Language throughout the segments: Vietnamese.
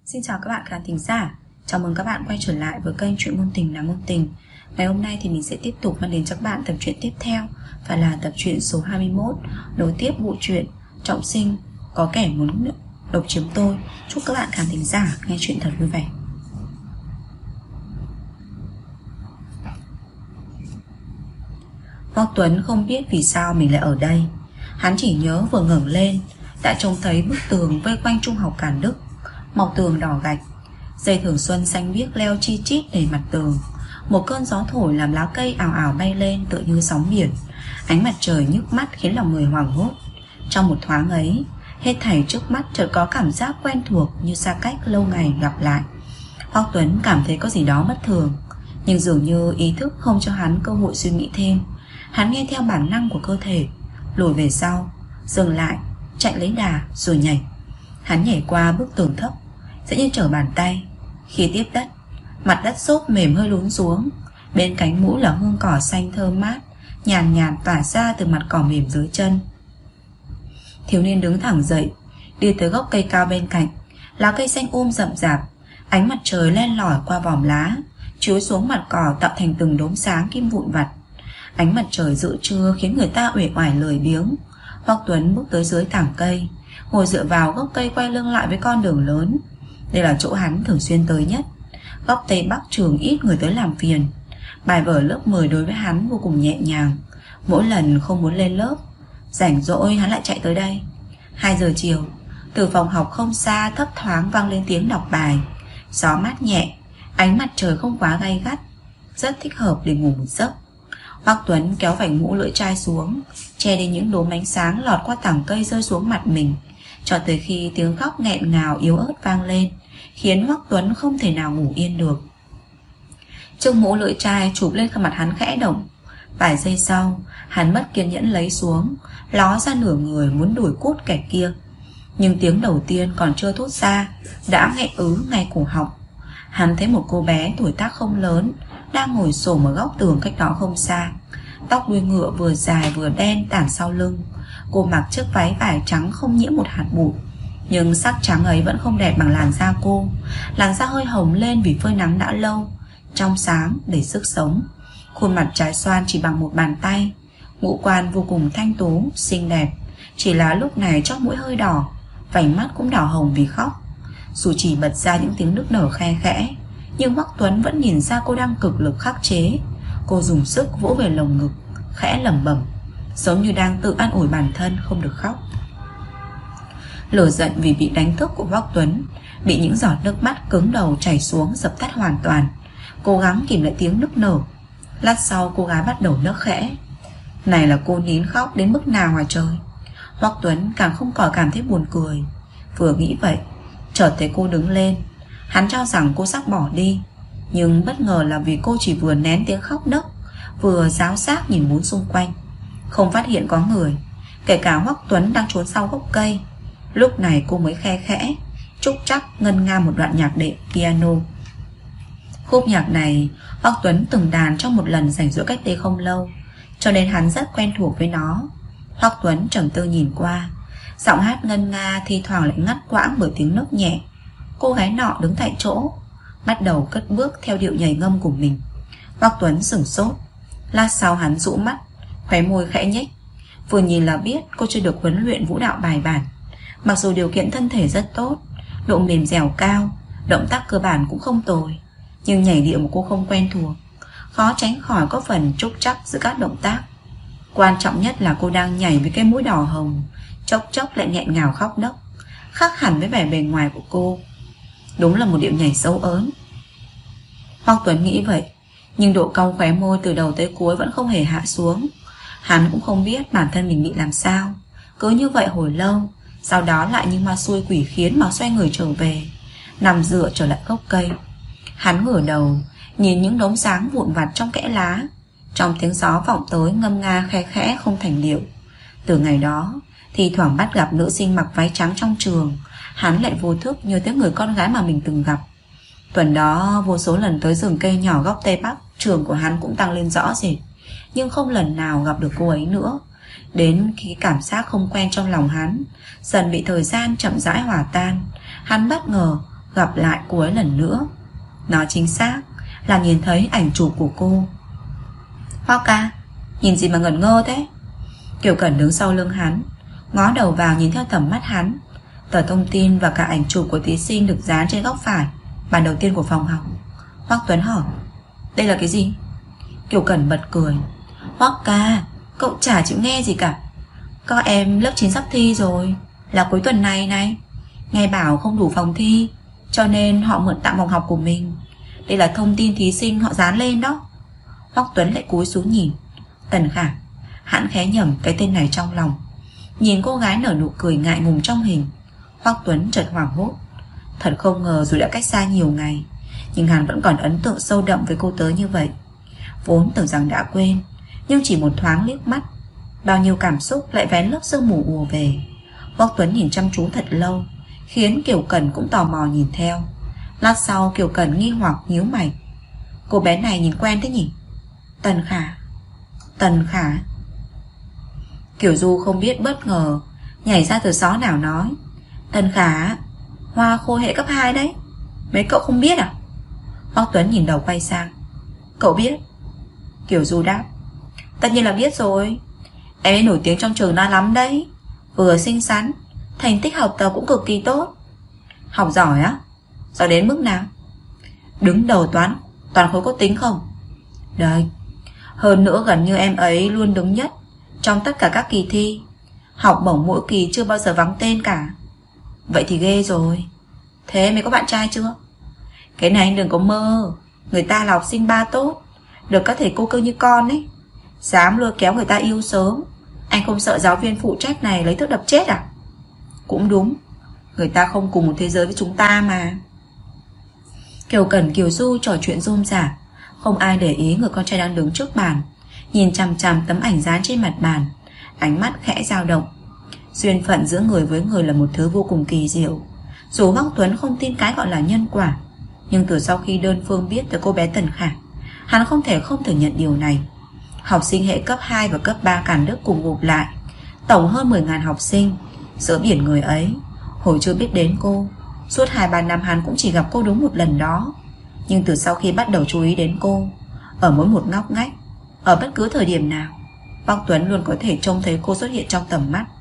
Xin chào các bạn khán thính giả. Chào mừng các bạn quay trở lại với kênh Chuyện Ngôn Tình Là Ngôn Tình. Ngày hôm nay thì mình sẽ tiếp tục mang đến cho các bạn tập truyện tiếp theo, và là tập truyện số 21, nối tiếp bộ truyện Trọng Sinh Có Kẻ Muốn Độc Chiếm Tôi. Chúc các bạn khán thính giả nghe chuyện thật vui vẻ. Hoắc Tuấn không biết vì sao mình lại ở đây. Hắn chỉ nhớ vừa ngẩng lên đã trông thấy bức tường vây quanh trung học Càn Đức, màu tường đỏ gạch, dây thường xuân xanh biếc leo chi chít đầy mặt tường. Một cơn gió thổi làm lá cây ào ào bay lên tựa như sóng biển. Ánh mặt trời nhức mắt khiến lòng người hoảng hốt. Trong một thoáng ấy, hết thảy trước mắt chợt có cảm giác quen thuộc như xa cách lâu ngày gặp lại. Hoắc Tuấn cảm thấy có gì đó bất thường, nhưng dường như ý thức không cho hắn cơ hội suy nghĩ thêm. Hắn nghe theo bản năng của cơ thể, lùi về sau, dừng lại, chạy lấy đà rồi nhảy. Hắn nhảy qua bức tường thấp, dễ như trở bàn tay. Khi tiếp đất, mặt đất xốp mềm hơi lún xuống. Bên cánh mũi là hương cỏ xanh thơm mát, nhàn nhạt tỏa ra từ mặt cỏ mềm dưới chân. Thiếu niên đứng thẳng dậy, đi tới gốc cây cao bên cạnh. Lá cây xanh rậm rạp, ánh mặt trời len lỏi qua vòm lá, chiếu xuống mặt cỏ tạo thành từng đốm sáng kim vụn vặt. Ánh mặt trời giữa trưa khiến người ta uể oải lười biếng. Hoắc Tuấn bước tới dưới tảng cây, ngồi dựa vào gốc cây quay lưng lại với con đường lớn. Đây là chỗ hắn thường xuyên tới nhất. Góc Tây Bắc trường ít người tới làm phiền. Bài vở lớp 10 đối với hắn vô cùng nhẹ nhàng. Mỗi lần không muốn lên lớp, rảnh rỗi hắn lại chạy tới đây. 2 giờ chiều, từ phòng học không xa thấp thoáng vang lên tiếng đọc bài. Gió mát nhẹ, ánh mặt trời không quá gay gắt, rất thích hợp để ngủ một giấc. Hoắc Tuấn kéo vành mũ lưỡi chai xuống, che đi những đốm ánh sáng lọt qua tảng cây rơi xuống mặt mình, cho tới khi tiếng khóc nghẹn ngào yếu ớt vang lên, khiến Hoắc Tuấn không thể nào ngủ yên được. Chiếc mũ lưỡi chai chụp lên khuôn mặt hắn khẽ động. Vài giây sau, hắn mất kiên nhẫn lấy xuống, ló ra nửa người muốn đuổi cút kẻ kia. Nhưng tiếng đầu tiên còn chưa thốt ra đã nghẹn ứ ngay cổ họng. Hắn thấy một cô bé tuổi tác không lớn đang ngồi xổm ở góc tường cách đó không xa. Tóc đuôi ngựa vừa dài vừa đen tản sau lưng. Cô mặc chiếc váy vải trắng không nhiễm một hạt bụi, nhưng sắc trắng ấy vẫn không đẹp bằng làn da cô. Làn da hơi hồng lên vì phơi nắng đã lâu, trong sáng đầy sức sống. Khuôn mặt trái xoan chỉ bằng một bàn tay. Ngũ quan vô cùng thanh tú, xinh đẹp. Chỉ là lúc này chóp mũi hơi đỏ, vành mắt cũng đỏ hồng vì khóc. Dù chỉ bật ra những tiếng nức nở khe khẽ, nhưng Hoắc Tuấn vẫn nhìn ra cô đang cực lực khắc chế. Cô dùng sức vỗ về lồng ngực, khẽ lẩm bẩm, giống như đang tự an ủi bản thân không được khóc. Lửa giận vì bị đánh thức của Hoắc Tuấn bị những giọt nước mắt cứng đầu chảy xuống dập tắt hoàn toàn. Cố gắng kìm lại tiếng nức nở. Lát sau cô gái bắt đầu nấc khẽ. Này là cô nín khóc đến mức nào hả trời? Hoắc Tuấn càng không khỏi cảm thấy buồn cười. Vừa nghĩ vậy, chợt thấy cô đứng lên. Hắn cho rằng cô sắp bỏ đi, nhưng bất ngờ là vì cô chỉ vừa nén tiếng khóc nấc, vừa ráo xác nhìn bốn xung quanh, không phát hiện có người, kể cả Hoắc Tuấn đang trốn sau gốc cây. Lúc này cô mới khe khẽ trúc trắc ngân nga một đoạn nhạc đệm piano. Khúc nhạc này Hoắc Tuấn từng đàn trong một lần rảnh rỗi cách đây không lâu, cho nên hắn rất quen thuộc với nó. Hoắc Tuấn trầm tư nhìn qua, giọng hát ngân nga thi thoảng lại ngắt quãng bởi tiếng nấc nhẹ. Cô gái nọ đứng tại chỗ, bắt đầu cất bước theo điệu nhảy ngâm của mình. Hoắc Tuấn sửng sốt. Lát sau hắn rũ mắt, khóe môi khẽ nhếch. Vừa nhìn là biết cô chưa được huấn luyện vũ đạo bài bản. Mặc dù điều kiện thân thể rất tốt, độ mềm dẻo cao, động tác cơ bản cũng không tồi, nhưng nhảy điệu mà cô không quen thuộc, khó tránh khỏi có phần trúc trắc giữa các động tác. Quan trọng nhất là cô đang nhảy với cái mũi đỏ hồng, chốc chốc lại nghẹn ngào khóc nấc, khác hẳn với vẻ bề ngoài của cô. Đúng là một điệu nhảy xấu ớn. Hoắc Tuấn nghĩ vậy, nhưng độ cong khóe môi từ đầu tới cuối vẫn không hề hạ xuống. Hắn cũng không biết bản thân mình bị làm sao. Cứ như vậy hồi lâu, sau đó lại như ma xui quỷ khiến mà xoay người trở về, nằm dựa trở lại gốc cây. Hắn ngửa đầu nhìn những đốm sáng vụn vặt trong kẽ lá. Trong tiếng gió vọng tới ngâm nga khe khẽ không thành điệu. Từ ngày đó, thì thoảng bắt gặp nữ sinh mặc váy trắng trong trường, hắn lại vô thức nhớ tới người con gái mà mình từng gặp. Tuần đó vô số lần tới rừng cây nhỏ góc Tây Bắc trường của hắn cũng tăng lên rõ rệt, nhưng không lần nào gặp được cô ấy nữa. Đến khi cảm giác không quen trong lòng hắn dần bị thời gian chậm rãi hòa tan, hắn bất ngờ gặp lại cô ấy lần nữa. Nói chính xác là nhìn thấy ảnh chụp của cô. Hoác ca, nhìn gì mà ngẩn ngơ thế? Kiều Cẩn đứng sau lưng hắn, ngó đầu vào nhìn theo tầm mắt hắn. Tờ thông tin và cả ảnh chụp của thí sinh được dán trên góc phải bàn đầu tiên của phòng học. Hoác Tuấn hỏi, đây là cái gì? Kiều Cẩn bật cười. Hoác ca, cậu chả chịu nghe gì cả. Các em lớp 9 sắp thi rồi, là cuối tuần này này. Nghe bảo không đủ phòng thi, cho nên họ mượn tạm phòng học của mình. Đây là thông tin thí sinh họ dán lên đó. Hoác Tuấn lại cúi xuống nhìn. Tần Khả. Hắn khẽ nhẩm cái tên này trong lòng. Nhìn cô gái nở nụ cười ngại ngùng trong hình, Hoác Tuấn chợt hoảng hốt. Thật không ngờ dù đã cách xa nhiều ngày, nhưng hắn vẫn còn ấn tượng sâu đậm với cô tới như vậy. Vốn tưởng rằng đã quên, nhưng chỉ một thoáng liếc mắt, bao nhiêu cảm xúc lại vén lớp sương mù ùa về. Hoác Tuấn nhìn chăm chú thật lâu, khiến Kiều Cẩn cũng tò mò nhìn theo. Lát sau Kiều Cẩn nghi hoặc nhíu mày. Cô bé này nhìn quen thế nhỉ? Tần Khả. Tần Khả. Kiều Du không biết bất ngờ, nhảy ra từ xó nào nói, Tần Khả, Hoa Khôi hệ cấp 2 đấy. Mấy cậu không biết à? Hoác Tuấn nhìn đầu quay sang. Cậu biết? Kiều Du đáp, tất nhiên là biết rồi. Em ấy nổi tiếng trong trường nó lắm đấy. Vừa xinh xắn, thành tích học tập cũng cực kỳ tốt. Học giỏi á? Giỏi đến mức nào? Đứng đầu toàn khối có tính không? Đấy. Hơn nữa gần như em ấy luôn đứng nhất trong tất cả các kỳ thi. Học bổng mỗi kỳ chưa bao giờ vắng tên cả. Vậy thì ghê rồi. Thế mày có bạn trai chưa? Cái này anh đừng có mơ. Người ta là học sinh ba tốt, được các thầy cô cưng như con ấy, dám lôi kéo người ta yêu sớm. Anh không sợ giáo viên phụ trách này lấy thước đập chết à? Cũng đúng, người ta không cùng một thế giới với chúng ta mà. Kiều Cẩn Kiều Du trò chuyện rôm rả, không ai để ý người con trai đang đứng trước bàn, nhìn chằm chằm tấm ảnh dán trên mặt bàn, ánh mắt khẽ dao động. Duyên phận giữa người với người là một thứ vô cùng kỳ diệu. Dù Hoác Tuấn không tin cái gọi là nhân quả, nhưng từ sau khi đơn phương biết tới cô bé Tần Khả, hắn không thể không thừa nhận điều này. Học sinh hệ cấp 2 và cấp 3 Càn Đức cùng gộp lại, tổng hơn 10.000 học sinh. Giữa biển người ấy, hồi chưa biết đến cô, suốt 2-3 năm hắn cũng chỉ gặp cô đúng một lần đó. Nhưng từ sau khi bắt đầu chú ý đến cô, ở mỗi một ngóc ngách, ở bất cứ thời điểm nào, Hoác Tuấn luôn có thể trông thấy cô xuất hiện trong tầm mắt.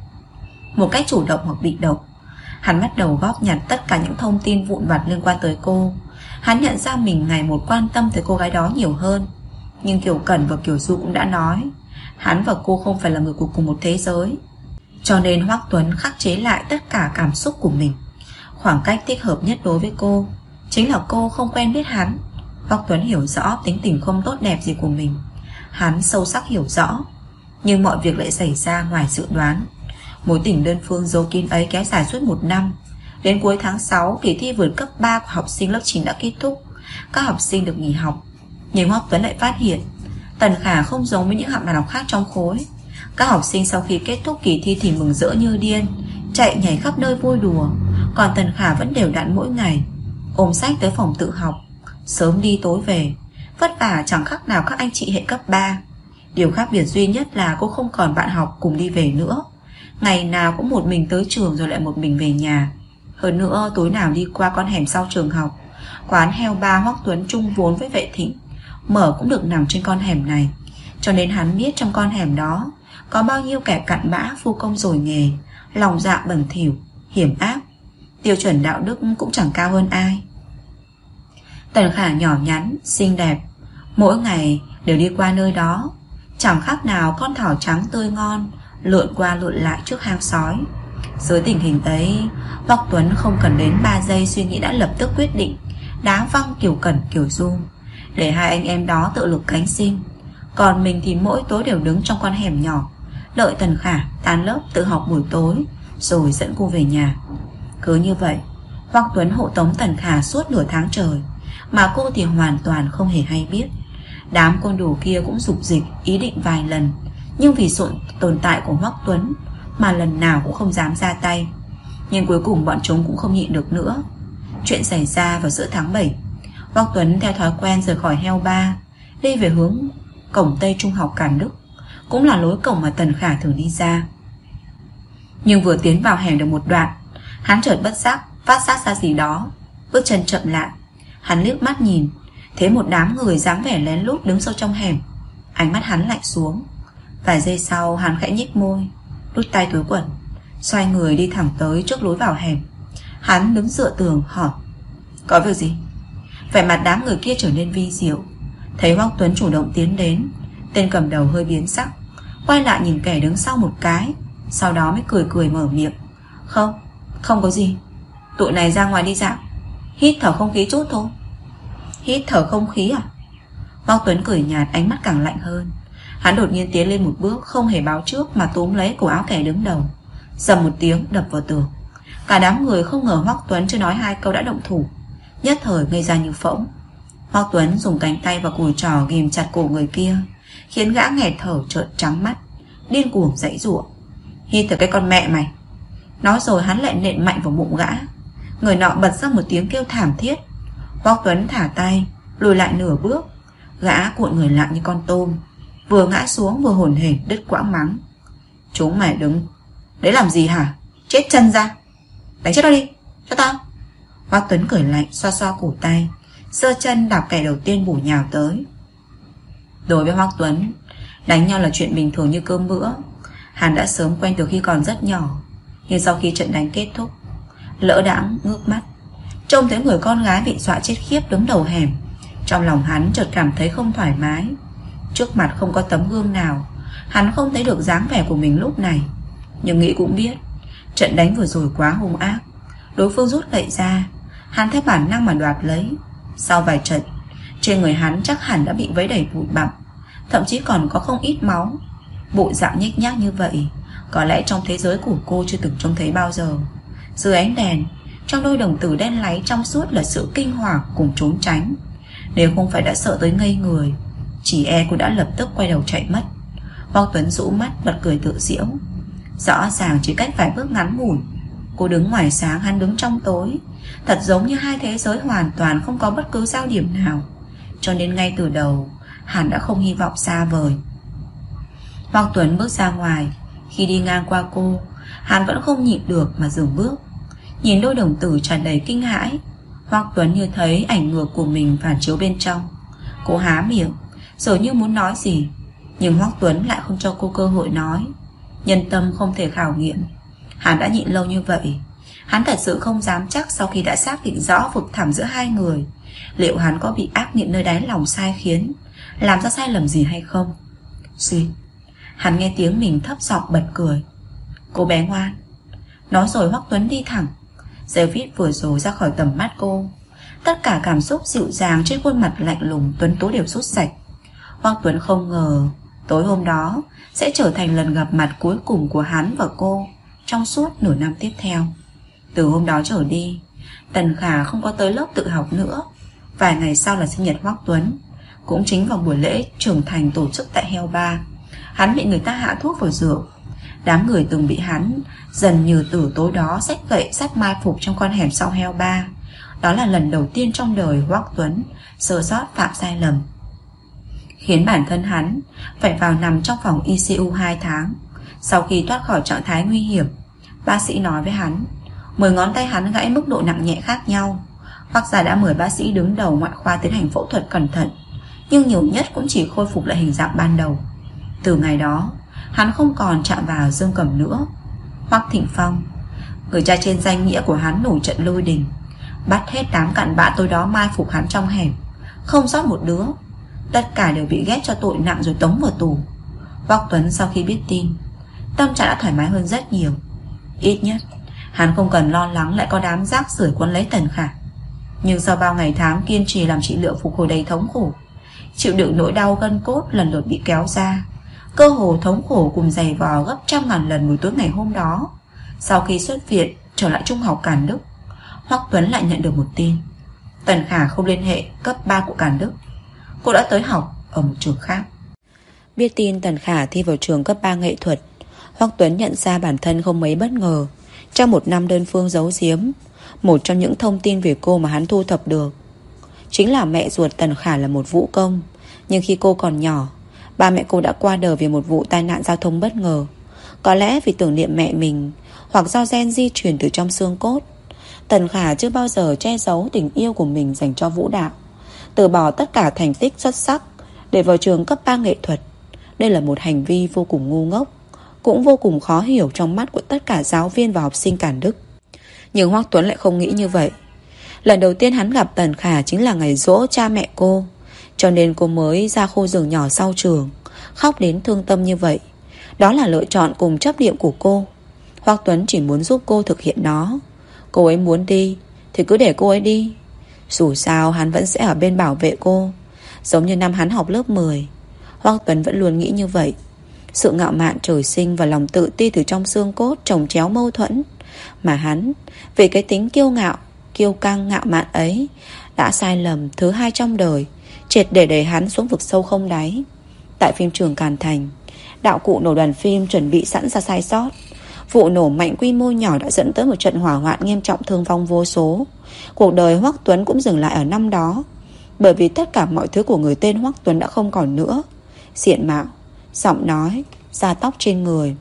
Một cách chủ động hoặc bị động, hắn bắt đầu góp nhặt tất cả những thông tin vụn vặt liên quan tới cô. Hắn nhận ra mình ngày một quan tâm tới cô gái đó nhiều hơn. Nhưng Kiều Cẩn và Kiều Du cũng đã nói, hắn và cô không phải là người của cùng một thế giới. Cho nên Hoác Tuấn khắc chế lại tất cả cảm xúc của mình. Khoảng cách thích hợp nhất đối với cô chính là cô không quen biết hắn. Hoác Tuấn hiểu rõ tính tình không tốt đẹp gì của mình, hắn sâu sắc hiểu rõ. Nhưng mọi việc lại xảy ra ngoài dự đoán. Mối tình đơn phương giấu kín ấy kéo dài suốt 1 năm. Đến cuối tháng 6, kỳ thi vượt cấp 3 của học sinh lớp 9 đã kết thúc. Các học sinh được nghỉ học. Nhưng Hoác Tuấn lại phát hiện Tần Khả không giống với những bạn học khác trong khối. Các học sinh sau khi kết thúc kỳ thi thì mừng rỡ như điên, chạy nhảy khắp nơi vui đùa. Còn Tần Khả vẫn đều đặn mỗi ngày ôm sách tới phòng tự học, sớm đi tối về, vất vả chẳng khác nào các anh chị hệ cấp 3. Điều khác biệt duy nhất là cô không còn bạn học cùng đi về nữa. Ngày nào cũng một mình tới trường rồi lại một mình về nhà. Hơn nữa tối nào đi qua con hẻm sau trường học, quán heo ba Hoác Tuấn chung vốn với Vệ Thịnh mở cũng được nằm trên con hẻm này. Cho nên hắn biết trong con hẻm đó có bao nhiêu kẻ cặn bã phu công rồi nghề, lòng dạ bẩn thỉu, hiểm ác. Tiêu chuẩn đạo đức cũng chẳng cao hơn ai. Tần Khả nhỏ nhắn, xinh đẹp, mỗi ngày đều đi qua nơi đó, chẳng khác nào con thỏ trắng tươi ngon lượn qua lượn lại trước hang sói. Dưới tình hình ấy, Hoác Tuấn không cần đến 3 giây suy nghĩ đã lập tức quyết định đá văng Kiều Cẩn Kiều Du, để hai anh em đó tự lực cánh sinh. Còn mình thì mỗi tối đều đứng trong con hẻm nhỏ, đợi Tần Khả tan lớp tự học buổi tối, rồi dẫn cô về nhà. Cứ như vậy, Hoác Tuấn hộ tống Tần Khả suốt nửa tháng trời, mà cô thì hoàn toàn không hề hay biết. Đám côn đồ kia cũng dục dịch ý định vài lần, nhưng vì sự tồn tại của Hoác Tuấn mà lần nào cũng không dám ra tay. Nhưng cuối cùng bọn chúng cũng không nhịn được nữa. Chuyện xảy ra vào giữa tháng 7. Hoác Tuấn theo thói quen rời khỏi heo ba, đi về hướng cổng Tây Trung học Càn Đức, cũng là lối cổng mà Tần Khả thường đi ra. Nhưng vừa tiến vào hẻm được một đoạn, hắn chợt bất giác phát giác ra gì đó. bước chân chậm lại. Hắn liếc mắt nhìn, thấy một đám người dáng vẻ lén lút đứng sâu trong hẻm. Ánh mắt hắn lạnh xuống. Vài giây sau hắn khẽ nhếch môi, đút tay túi quần, xoay người đi thẳng tới trước lối vào hẻm. Hắn đứng dựa tường hỏi: có việc gì? Vẻ mặt đám người kia trở nên vi diệu. Thấy Hoắc Tuấn chủ động tiến đến, tên cầm đầu hơi biến sắc, quay lại nhìn kẻ đứng sau một cái, sau đó mới cười cười mở miệng: Không có gì. Tụi này ra ngoài đi dạo, hít thở không khí chút thôi. Hít thở không khí à? Hoắc Tuấn cười nhạt, ánh mắt càng lạnh hơn. Hắn đột nhiên tiến lên một bước, không hề báo trước mà túm lấy cổ áo kẻ đứng đầu, dầm một tiếng đập vào tường. Cả đám người không ngờ Hoắc Tuấn chưa nói hai câu đã động thủ, nhất thời ngây ra như phỗng. Hoắc Tuấn dùng cánh tay và cùi trỏ ghìm chặt cổ người kia, khiến gã nghẹt thở trợn trắng mắt, điên cuồng giãy giụa. Hít thở cái con mẹ mày. Nói rồi hắn lại nện mạnh vào bụng gã. Người nọ bật ra một tiếng kêu thảm thiết. Hoắc Tuấn thả tay, lùi lại nửa bước. Gã cuộn người lại như con tôm, vừa ngã xuống vừa hổn hển đứt quãng mắng: chúng mày đứng đấy làm gì hả? Chết chân ra, đánh chết nó đi, cho tao. Hoắc Tuấn cười lạnh, xoa xoa cổ tay, giơ chân đạp kẻ đầu tiên bổ nhào tới. Đối với Hoắc Tuấn, đánh nhau là chuyện bình thường như cơm bữa. Hắn đã sớm quen từ khi còn rất nhỏ. Nhưng sau khi trận đánh kết thúc, lỡ đãng ngước mắt, trông thấy người con gái bị dọa chết khiếp đứng đầu hẻm, trong lòng hắn chợt cảm thấy không thoải mái. Trước mặt không có tấm gương nào, hắn không thấy được dáng vẻ của mình lúc này. Nhưng nghĩ cũng biết, trận đánh vừa rồi quá hung ác. Đối phương rút gậy ra, hắn theo bản năng mà đoạt lấy. Sau vài trận, trên người hắn chắc hẳn đã bị vấy đầy bụi bặm, thậm chí còn có không ít máu. Bộ dạng nhếch nhác như vậy, có lẽ trong thế giới của cô chưa từng trông thấy bao giờ. Dưới ánh đèn, trong đôi đồng tử đen láy trong suốt là sự kinh hoàng cùng trốn tránh. Nếu không phải đã sợ tới ngây người, chỉ e cô đã lập tức quay đầu chạy mất. Hoắc Tuấn rũ mắt bật cười tự giễu. Rõ ràng chỉ cách vài bước ngắn ngủi, cô đứng ngoài sáng, hắn đứng trong tối, thật giống như hai thế giới hoàn toàn không có bất cứ giao điểm nào. Cho nên ngay từ đầu hắn đã không hy vọng xa vời. Hoắc Tuấn bước ra ngoài. Khi đi ngang qua cô, hắn vẫn không nhịn được mà dừng bước, nhìn đôi đồng tử tràn đầy kinh hãi. Hoắc Tuấn như thấy ảnh ngược của mình phản chiếu bên trong. Cô há miệng rồi như muốn nói gì, nhưng Hoắc Tuấn lại không cho cô cơ hội nói. Nhân tâm không thể khảo nghiệm. Hắn đã nhịn lâu như vậy, hắn thật sự không dám chắc sau khi đã xác định rõ vực thẳm giữa hai người, liệu hắn có bị ác niệm nơi đáy lòng sai khiến, làm ra sai lầm gì hay không. Suýt, hắn nghe tiếng mình thấp giọng bật cười. Cô bé ngoan. Nói rồi Hoắc Tuấn đi thẳng. Giây phút vừa rồi ra khỏi tầm mắt cô, tất cả cảm xúc dịu dàng trên khuôn mặt lạnh lùng tuấn tú đều rút sạch. Hoắc Tuấn không ngờ tối hôm đó sẽ trở thành lần gặp mặt cuối cùng của hắn và cô trong suốt nửa năm tiếp theo. Từ hôm đó trở đi, Tần Khả không có tới lớp tự học nữa. Vài ngày sau là sinh nhật Hoắc Tuấn. Cũng chính vào buổi lễ trưởng thành tổ chức tại Hell Bar, hắn bị người ta hạ thuốc vào rượu. Đám người từng bị hắn dần như tử tối đó xách gậy sắt mai phục trong con hẻm sau Hell Bar. Đó là lần đầu tiên trong đời Hoắc Tuấn sơ sót phạm sai lầm, khiến bản thân hắn phải vào nằm trong phòng ICU 2 tháng. Sau khi thoát khỏi trạng thái nguy hiểm, bác sĩ nói với hắn 10 ngón tay hắn gãy mức độ nặng nhẹ khác nhau. Hoắc gia đã mời bác sĩ đứng đầu ngoại khoa tiến hành phẫu thuật cẩn thận, nhưng nhiều nhất cũng chỉ khôi phục lại hình dạng ban đầu. Từ ngày đó, hắn không còn chạm vào Dương Cẩm nữa. Hoắc Thịnh Phong, người cha trên danh nghĩa của hắn, nổi trận lôi đình, bắt hết đám cặn bã tối đó mai phục hắn trong hẻm, không sót một đứa. Tất cả đều bị ghét cho tội nặng rồi tống vào tù. Hoắc Tuấn sau khi biết tin, tâm trạng đã thoải mái hơn rất nhiều. Ít nhất hắn không cần lo lắng lại có đám rác rưởi quấn lấy Tần Khả. Nhưng sau bao ngày tháng kiên trì làm trị liệu phục hồi đầy thống khổ, chịu đựng nỗi đau gân cốt lần lượt bị kéo ra, cơ hồ thống khổ cùng giày vò gấp trăm ngàn lần buổi tối ngày hôm đó. Sau khi xuất viện trở lại trung học Càn Đức, Hoắc Tuấn lại nhận được một tin: Tần Khả không liên hệ cấp 3 của Càn Đức. Cô đã tới học ở một trường khác. Biết tin Tần Khả thi vào trường cấp 3 nghệ thuật, Hoắc Tuấn nhận ra bản thân không mấy bất ngờ. Trong một năm đơn phương giấu giếm, một trong những thông tin về cô mà hắn thu thập được chính là mẹ ruột Tần Khả là một vũ công. Nhưng khi cô còn nhỏ, ba mẹ cô đã qua đời vì một vụ tai nạn giao thông bất ngờ. Có lẽ vì tưởng niệm mẹ mình, hoặc do gen di truyền từ trong xương cốt, Tần Khả chưa bao giờ che giấu tình yêu của mình dành cho vũ đạo, từ bỏ tất cả thành tích xuất sắc để vào trường cấp 3 nghệ thuật. Đây là một hành vi vô cùng ngu ngốc, cũng vô cùng khó hiểu trong mắt của tất cả giáo viên và học sinh Càn Đức. Nhưng Hoắc Tuấn lại không nghĩ như vậy. Lần đầu tiên hắn gặp Tần Khả chính là ngày giỗ cha mẹ cô, cho nên cô mới ra khu rừng nhỏ sau trường, khóc đến thương tâm như vậy. Đó là lựa chọn cùng chấp niệm của cô. Hoắc Tuấn chỉ muốn giúp cô thực hiện nó. Cô ấy muốn đi thì cứ để cô ấy đi. Dù sao hắn vẫn sẽ ở bên bảo vệ cô, giống như năm hắn học lớp 10. Hoắc Tuấn vẫn luôn nghĩ như vậy. Sự ngạo mạn trời sinh và lòng tự ti từ trong xương cốt chồng chéo mâu thuẫn, mà hắn vì cái tính kiêu ngạo, kiêu căng ngạo mạn ấy đã sai lầm thứ hai trong đời, triệt để đẩy hắn xuống vực sâu không đáy. Tại phim trường Càn Thành, đạo cụ nổ đoàn phim chuẩn bị sẵn ra sai sót. Vụ nổ mạnh quy mô nhỏ đã dẫn tới một trận hỏa hoạn nghiêm trọng, thương vong vô số. Cuộc đời Hoắc Tuấn cũng dừng lại ở năm đó, bởi vì tất cả mọi thứ của người tên Hoắc Tuấn đã không còn nữa. Diện mạo, giọng nói, da tóc trên người.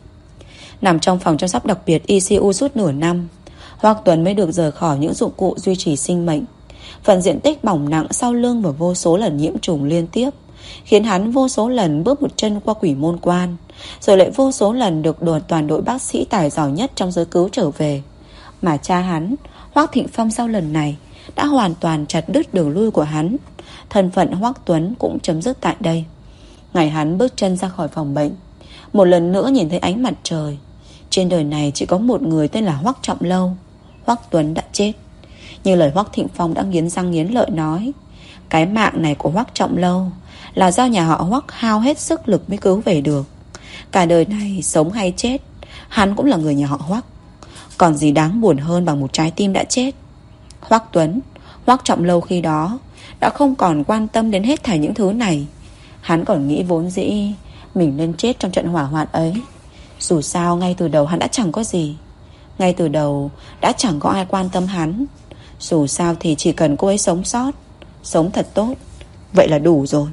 Nằm trong phòng chăm sóc đặc biệt ICU suốt nửa năm, Hoắc Tuấn mới được rời khỏi những dụng cụ duy trì sinh mệnh. Phần diện tích bỏng nặng sau lưng và vô số lần nhiễm trùng liên tiếp khiến hắn vô số lần bước một chân qua quỷ môn quan, rồi lại vô số lần được toàn đội bác sĩ tài giỏi nhất trong giới cứu trở về. Mà cha hắn, Hoắc Thịnh Phong, sau lần này đã hoàn toàn chặt đứt đường lui của hắn. Thân phận Hoắc Tuấn cũng chấm dứt tại đây. Ngày hắn bước chân ra khỏi phòng bệnh, một lần nữa nhìn thấy ánh mặt trời. Trên đời này chỉ có một người tên là Hoắc Trọng Lâu. Hoắc Tuấn đã chết. Như lời Hoắc Thịnh Phong đã nghiến răng nghiến lợi nói, cái mạng này của Hoắc Trọng Lâu là do nhà họ Hoắc hao hết sức lực mới cứu về được. Cả đời này sống hay chết, hắn cũng là người nhà họ Hoắc. Còn gì đáng buồn hơn bằng một trái tim đã chết. Hoắc Tuấn, Hoắc Trọng Lâu khi đó đã không còn quan tâm đến hết thảy những thứ này. Hắn còn nghĩ vốn dĩ mình nên chết trong trận hỏa hoạn ấy. Dù sao ngay từ đầu hắn đã chẳng có gì, ngay từ đầu đã chẳng có ai quan tâm hắn. Dù sao thì chỉ cần cô ấy sống sót, sống thật tốt, vậy là đủ rồi.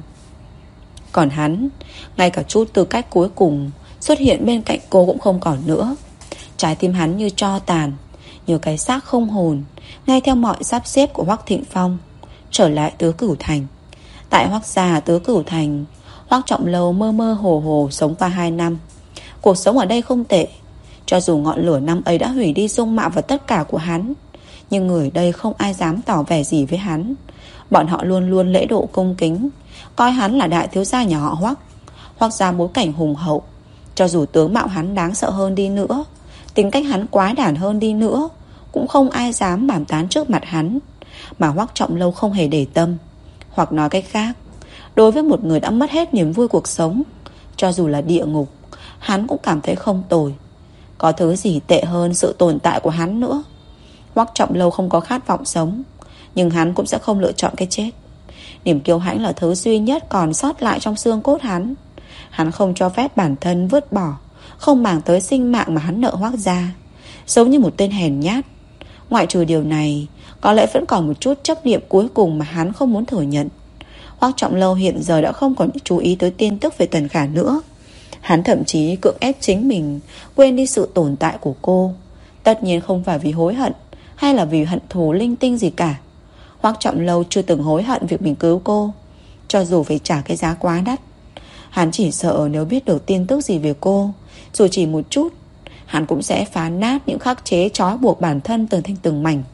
Còn hắn, ngay cả chút tư cách cuối cùng xuất hiện bên cạnh cô cũng không còn nữa. Trái tim hắn như tro tàn, như cái xác không hồn, ngay theo mọi sắp xếp của Hoắc Thịnh Phong, trở lại Tứ Cửu Thành. Tại Hoắc gia Tứ Cửu Thành, Hoắc Trọng Lâu mơ mơ hồ hồ sống qua 2 năm. Cuộc sống ở đây không tệ. Cho dù ngọn lửa năm ấy đã hủy đi dung mạo và tất cả của hắn, nhưng người đây không ai dám tỏ vẻ gì với hắn. Bọn họ luôn luôn lễ độ cung kính, coi hắn là đại thiếu gia nhà họ Hoắc. Hoắc gia bối cảnh hùng hậu, cho dù tướng mạo hắn đáng sợ hơn đi nữa, tính cách hắn quái đản hơn đi nữa, cũng không ai dám bàn tán trước mặt hắn. Mà Hoắc Trọng Lâu không hề để tâm. Hoặc nói cách khác, đối với một người đã mất hết niềm vui cuộc sống, cho dù là địa ngục, hắn cũng cảm thấy không tồi. Có thứ gì tệ hơn sự tồn tại của hắn nữa. Hoắc Trọng Lâu không có khát vọng sống, nhưng hắn cũng sẽ không lựa chọn cái chết. Niềm kiêu hãnh là thứ duy nhất còn sót lại trong xương cốt hắn. Hắn không cho phép bản thân vứt bỏ, không màng tới sinh mạng mà hắn nợ Hoắc gia, giống như một tên hèn nhát. Ngoại trừ điều này, có lẽ vẫn còn một chút chấp niệm cuối cùng mà hắn không muốn thừa nhận. Hoắc Trọng Lâu hiện giờ đã không còn chú ý tới tin tức về Tần Khả nữa. Hắn thậm chí cưỡng ép chính mình quên đi sự tồn tại của cô. Tất nhiên không phải vì hối hận hay là vì hận thù linh tinh gì cả. Hoắc Trọng Lâu chưa từng hối hận việc mình cứu cô, cho dù phải trả cái giá quá đắt. Hắn chỉ sợ nếu biết được tin tức gì về cô, dù chỉ một chút, hắn cũng sẽ phá nát những khắc chế trói buộc bản thân từng thành từng mảnh.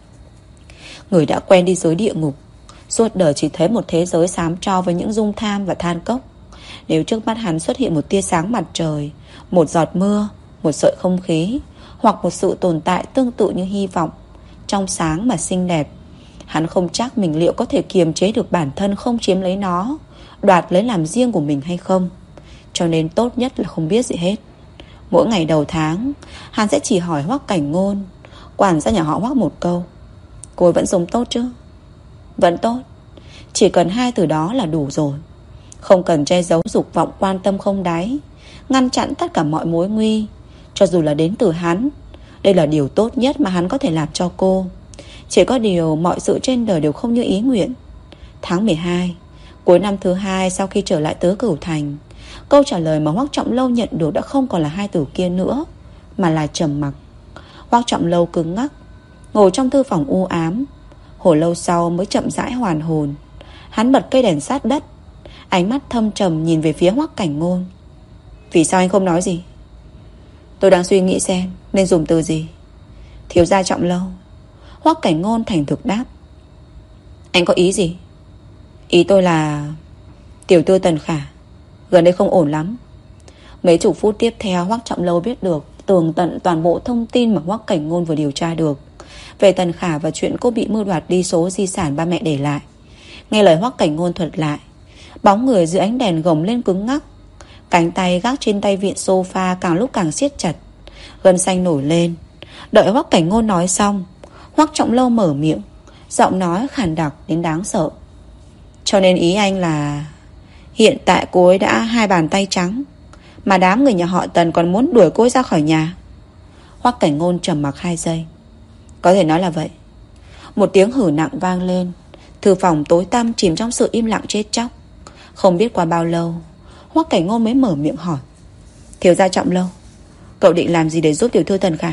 Người đã quen đi giới địa ngục, suốt đời chỉ thấy một thế giới xám tro với những dung tham và than cốc. Nếu trước mắt hắn xuất hiện một tia sáng mặt trời, một giọt mưa, một sợi không khí, hoặc một sự tồn tại tương tự như hy vọng, trong sáng mà xinh đẹp, hắn không chắc mình liệu có thể kiềm chế được bản thân không chiếm lấy nó, đoạt lấy làm riêng của mình hay không. Cho nên tốt nhất là không biết gì hết. Mỗi ngày đầu tháng, hắn sẽ chỉ hỏi Hoắc Cảnh Ngôn, quản gia nhà họ Hoắc một câu: cô ấy vẫn sống tốt chứ? Vẫn tốt. Chỉ cần 2 từ đó là đủ rồi. Không cần che giấu dục vọng quan tâm không đáy, ngăn chặn tất cả mọi mối nguy, cho dù là đến từ hắn. Đây là điều tốt nhất mà hắn có thể làm cho cô. Chỉ có điều mọi sự trên đời đều không như ý nguyện. Tháng 12, cuối năm thứ 2 sau khi trở lại Tứ Cửu Thành, câu trả lời mà Hoắc Trọng Lâu nhận được đã không còn là 2 từ kia nữa, mà là trầm mặc. Hoắc Trọng Lâu cứng ngắc. ngồi trong thư phòng u ám. Hồi lâu sau mới chậm rãi hoàn hồn. Hắn bật cây đèn sát đất, ánh mắt thâm trầm nhìn về phía Hoắc Cảnh Ngôn. Vì sao anh không nói gì? Tôi đang suy nghĩ xem nên dùng từ gì. Thiếu gia Trọng Lâu. Hoắc Cảnh Ngôn thành thực đáp. Anh có ý gì? Ý tôi là tiểu thư Tần Khả gần đây không ổn lắm. Mấy chục phút tiếp theo, Hoắc Trọng Lâu biết được tường tận toàn bộ thông tin mà Hoắc Cảnh Ngôn vừa điều tra được về Tần Khả và chuyện cô bị mưu đoạt đi số di sản ba mẹ để lại. Nghe lời Hoắc Cảnh Ngôn thuật lại, bóng người dưới ánh đèn gồng lên cứng ngắc. Cánh tay gác trên tay vịn sofa càng lúc càng siết chặt, gân xanh nổi lên. Đợi Hoắc Cảnh Ngôn nói xong, Hoắc Trọng Lâu mở miệng, giọng nói khàn đặc đến đáng sợ. Cho nên ý anh là hiện tại cô ấy đã hai bàn tay trắng, mà đám người nhà họ Tần còn muốn đuổi cô ấy ra khỏi nhà. Hoắc Cảnh Ngôn trầm mặc 2 giây. Có thể nói là vậy. Một tiếng hử nặng vang lên. Thư phòng tối tăm chìm trong sự im lặng chết chóc. Không biết qua bao lâu, Hoắc Cảnh Ngôn mới mở miệng hỏi. Thiếu gia Trọng Lâu, cậu định làm gì để giúp tiểu thư Tần Khả?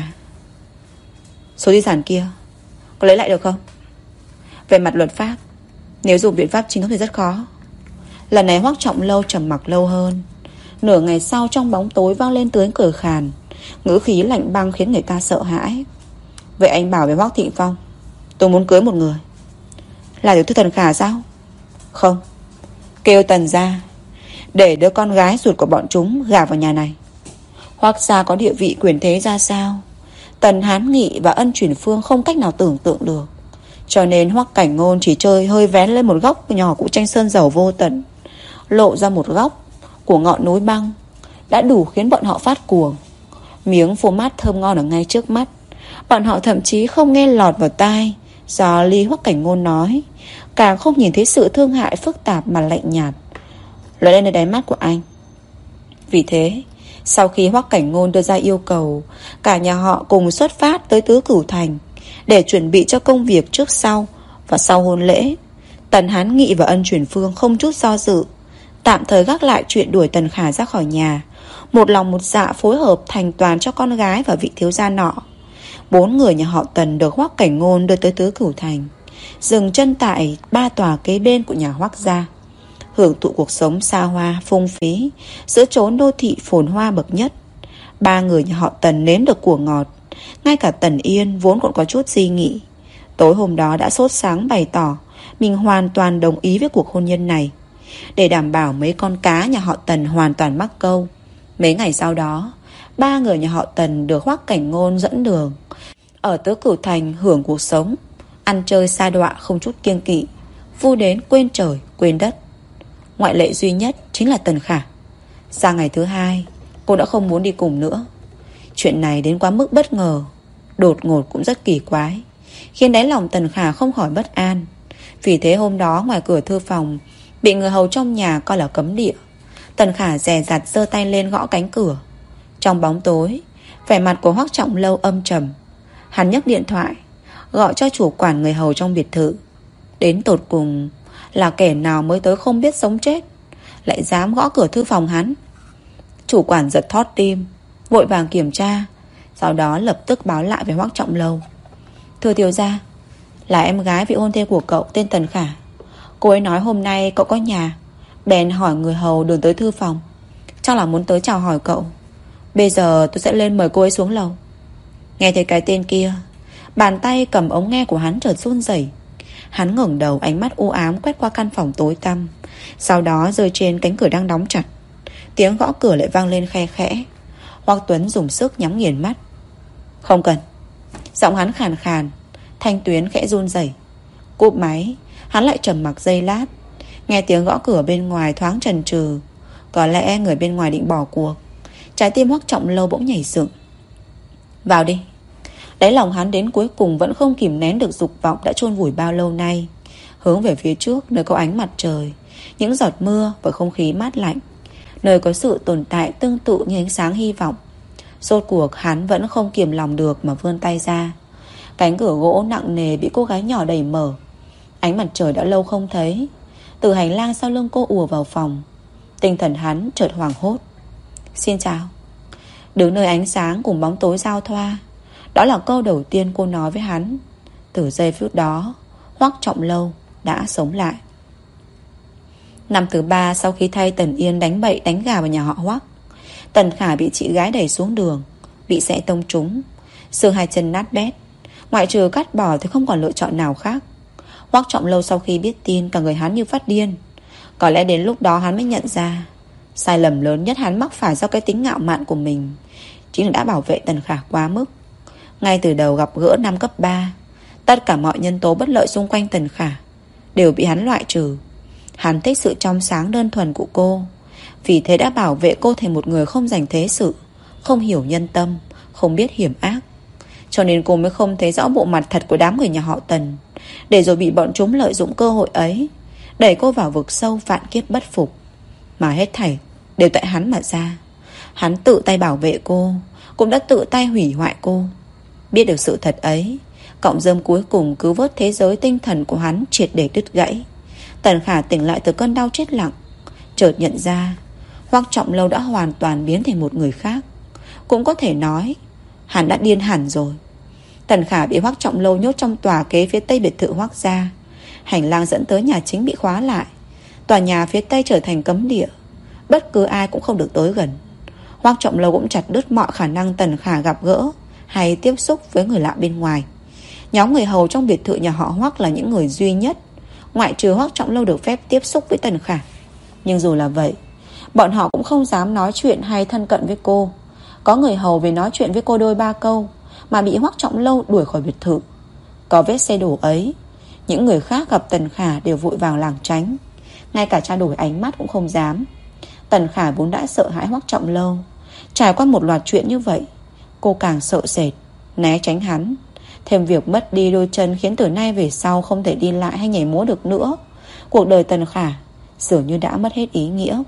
Số di sản kia có lấy lại được không? Về mặt luật pháp, nếu dùng biện pháp chính thống thì rất khó. Lần này Hoắc Trọng Lâu trầm mặc lâu hơn. Nửa ngày sau, trong bóng tối vang lên tiếng cười khàn, ngữ khí lạnh băng khiến người ta sợ hãi. Vậy anh bảo với Hoắc Thịnh Phong, tôi muốn cưới một người. Là tiểu thư Tần Khả sao? Không, kêu Tần gia để đứa con gái ruột của bọn chúng gả vào nhà này. Hoắc gia có địa vị quyền thế ra sao, Tần Hán Nghị và Ân Truyền Phương không cách nào tưởng tượng được. Cho nên Hoắc Cảnh Ngôn chỉ chơi hơi vén lên một góc nhỏ của tranh sơn dầu vô tận, lộ ra một góc của ngọn núi băng, đã đủ khiến bọn họ phát cuồng. Miếng phô mát thơm ngon ở ngay trước mắt, bọn họ thậm chí không nghe lọt vào tai do Lý Hoắc Cảnh Ngôn nói, càng không nhìn thấy sự thương hại phức tạp mà lạnh nhạt lóe lên nơi đáy mắt của anh. Vì thế, sau khi Hoắc Cảnh Ngôn đưa ra yêu cầu, cả nhà họ cùng xuất phát tới Tứ Cửu Thành để chuẩn bị cho công việc trước sau và sau hôn lễ. Tần Hán Nghị và Ân Truyền Phương không chút do dự, tạm thời gác lại chuyện đuổi Tần Khả ra khỏi nhà, một lòng một dạ phối hợp thành toàn cho con gái và vị thiếu gia nọ. 4 người nhà họ Tần được Hoắc Cảnh Ngôn đưa tới Tứ Cửu Thành, dừng chân tại 3 tòa kế bên của nhà Hoắc gia, hưởng thụ cuộc sống xa hoa phung phí giữa chốn đô thị phồn hoa bậc nhất. 3 người nhà họ Tần nếm được của ngọt. Ngay cả Tần Yên vốn còn có chút suy nghĩ, tối hôm đó đã sốt sáng bày tỏ mình hoàn toàn đồng ý với cuộc hôn nhân này. Để đảm bảo mấy con cá nhà họ Tần hoàn toàn mắc câu, mấy ngày sau đó, 3 người nhà họ Tần được Hoắc Cảnh Ngôn dẫn đường ở Tứ Cửu Thành hưởng cuộc sống ăn chơi sa đọa không chút kiêng kỵ, vui đến quên trời quên đất. Ngoại lệ duy nhất chính là Tần Khả. Sang ngày thứ 2, cô đã không muốn đi cùng nữa. Chuyện này đến quá mức bất ngờ, đột ngột cũng rất kỳ quái, khiến đáy lòng Tần Khả không khỏi bất an. Vì thế hôm đó ngoài cửa thư phòng bị người hầu trong nhà coi là cấm địa. Tần Khả dè dặt giơ tay lên gõ cánh cửa. Trong bóng tối, vẻ mặt của Hoắc Trọng Lâu âm trầm. Hắn nhấc điện thoại gọi cho chủ quản người hầu trong biệt thự. Đến tột cùng là kẻ nào mới tới không biết sống chết, lại dám gõ cửa thư phòng hắn. Chủ quản giật thót tim, vội vàng kiểm tra, sau đó lập tức báo lại với Hoắc Trọng Lâu. Thưa thiếu gia, là em gái vị hôn thê của cậu tên Tần Khả. Cô ấy nói hôm nay cậu có nhà, bèn hỏi người hầu đường tới thư phòng, chắc là muốn tới chào hỏi cậu. Bây giờ tôi sẽ lên mời cô ấy xuống lầu. Nghe thấy cái tên kia, bàn tay cầm ống nghe của hắn chợt run rẩy. Hắn ngẩng đầu, ánh mắt u ám quét qua căn phòng tối tăm, sau đó rơi trên cánh cửa đang đóng chặt. Tiếng gõ cửa lại vang lên khe khẽ. Hoắc Tuấn dùng sức nhắm nghiền mắt. Không cần. Giọng hắn khàn khàn, thanh tuyến khẽ run rẩy. Cúp máy, hắn lại trầm mặc giây lát. Nghe tiếng gõ cửa bên ngoài thoáng chần chừ, có lẽ người bên ngoài định bỏ cuộc. Trái tim Hoắc Trọng Lâu bỗng nhảy dựng. Vào đi. Đáy lòng hắn đến cuối cùng vẫn không kìm nén được dục vọng đã chôn vùi bao lâu nay, hướng về phía trước nơi có ánh mặt trời, những giọt mưa và không khí mát lạnh, nơi có sự tồn tại tương tự như ánh sáng hy vọng. Rốt cuộc hắn vẫn không kiềm lòng được mà vươn tay ra. Cánh cửa gỗ nặng nề bị cô gái nhỏ đẩy mở. Ánh mặt trời đã lâu không thấy. Từ hành lang sau lưng cô ùa vào phòng. Tinh thần hắn chợt hoảng hốt. Xin chào. Đứng nơi ánh sáng cùng bóng tối giao thoa, đó là câu đầu tiên cô nói với hắn. Từ giây phút đó, Hoắc Trọng Lâu đã sống lại. Năm thứ 3 sau khi thay Tần Yên đánh bậy đánh gà vào nhà họ Hoắc, Tần Khả bị chị gái đẩy xuống đường, bị xẻ tông trúng, xương hai chân nát bét, ngoại trừ cắt bỏ thì không còn lựa chọn nào khác. Hoắc Trọng Lâu sau khi biết tin, cả người hắn như phát điên. Có lẽ đến lúc đó hắn mới nhận ra sai lầm lớn nhất hắn mắc phải do cái tính ngạo mạn của mình chính là đã bảo vệ Tần Khả quá mức. Ngay từ đầu gặp gỡ năm cấp 3, tất cả mọi nhân tố bất lợi xung quanh Tần Khả đều bị hắn loại trừ. Hắn thích sự trong sáng đơn thuần của cô, vì thế đã bảo vệ cô thành một người không dành thế sự, không hiểu nhân tâm, không biết hiểm ác. Cho nên cô mới không thấy rõ bộ mặt thật của đám người nhà họ Tần, để rồi bị bọn chúng lợi dụng cơ hội ấy đẩy cô vào vực sâu vạn kiếp bất phục. Mà hết thảy đều tại hắn mà ra. Hắn tự tay bảo vệ cô, cũng đã tự tay hủy hoại cô. Biết được sự thật ấy, cọng rơm cuối cùng cứu vớt thế giới tinh thần của hắn triệt để đứt gãy. Tần Khả tỉnh lại từ cơn đau chết lặng, chợt nhận ra Hoắc Trọng Lâu đã hoàn toàn biến thành một người khác. Cũng có thể nói hắn đã điên hẳn rồi. Tần Khả bị Hoắc Trọng Lâu nhốt trong tòa kế phía tây biệt thự Hoắc gia. Hành lang dẫn tới nhà chính bị khóa lại. Tòa nhà phía tây trở thành cấm địa, bất cứ ai cũng không được tới gần. Hoắc Trọng Lâu cũng chặt đứt mọi khả năng Tần Khả gặp gỡ hay tiếp xúc với người lạ bên ngoài. Nhóm người hầu trong biệt thự nhà họ Hoắc là những người duy nhất, ngoại trừ Hoắc Trọng Lâu, được phép tiếp xúc với Tần Khả. Nhưng dù là vậy, bọn họ cũng không dám nói chuyện hay thân cận với cô. Có người hầu về nói chuyện với cô đôi ba câu mà bị Hoắc Trọng Lâu đuổi khỏi biệt thự. Có vết xe đổ ấy, những người khác gặp Tần Khả đều vội vàng lảng tránh, ngay cả trao đổi ánh mắt cũng không dám. Tần Khả vốn đã sợ hãi Hoắc Trọng Lâu, trải qua một loạt chuyện như vậy, cô càng sợ sệt, né tránh hắn. Thêm việc mất đi đôi chân khiến từ nay về sau không thể đi lại hay nhảy múa được nữa. Cuộc đời Tần Khả dường như đã mất hết ý nghĩa.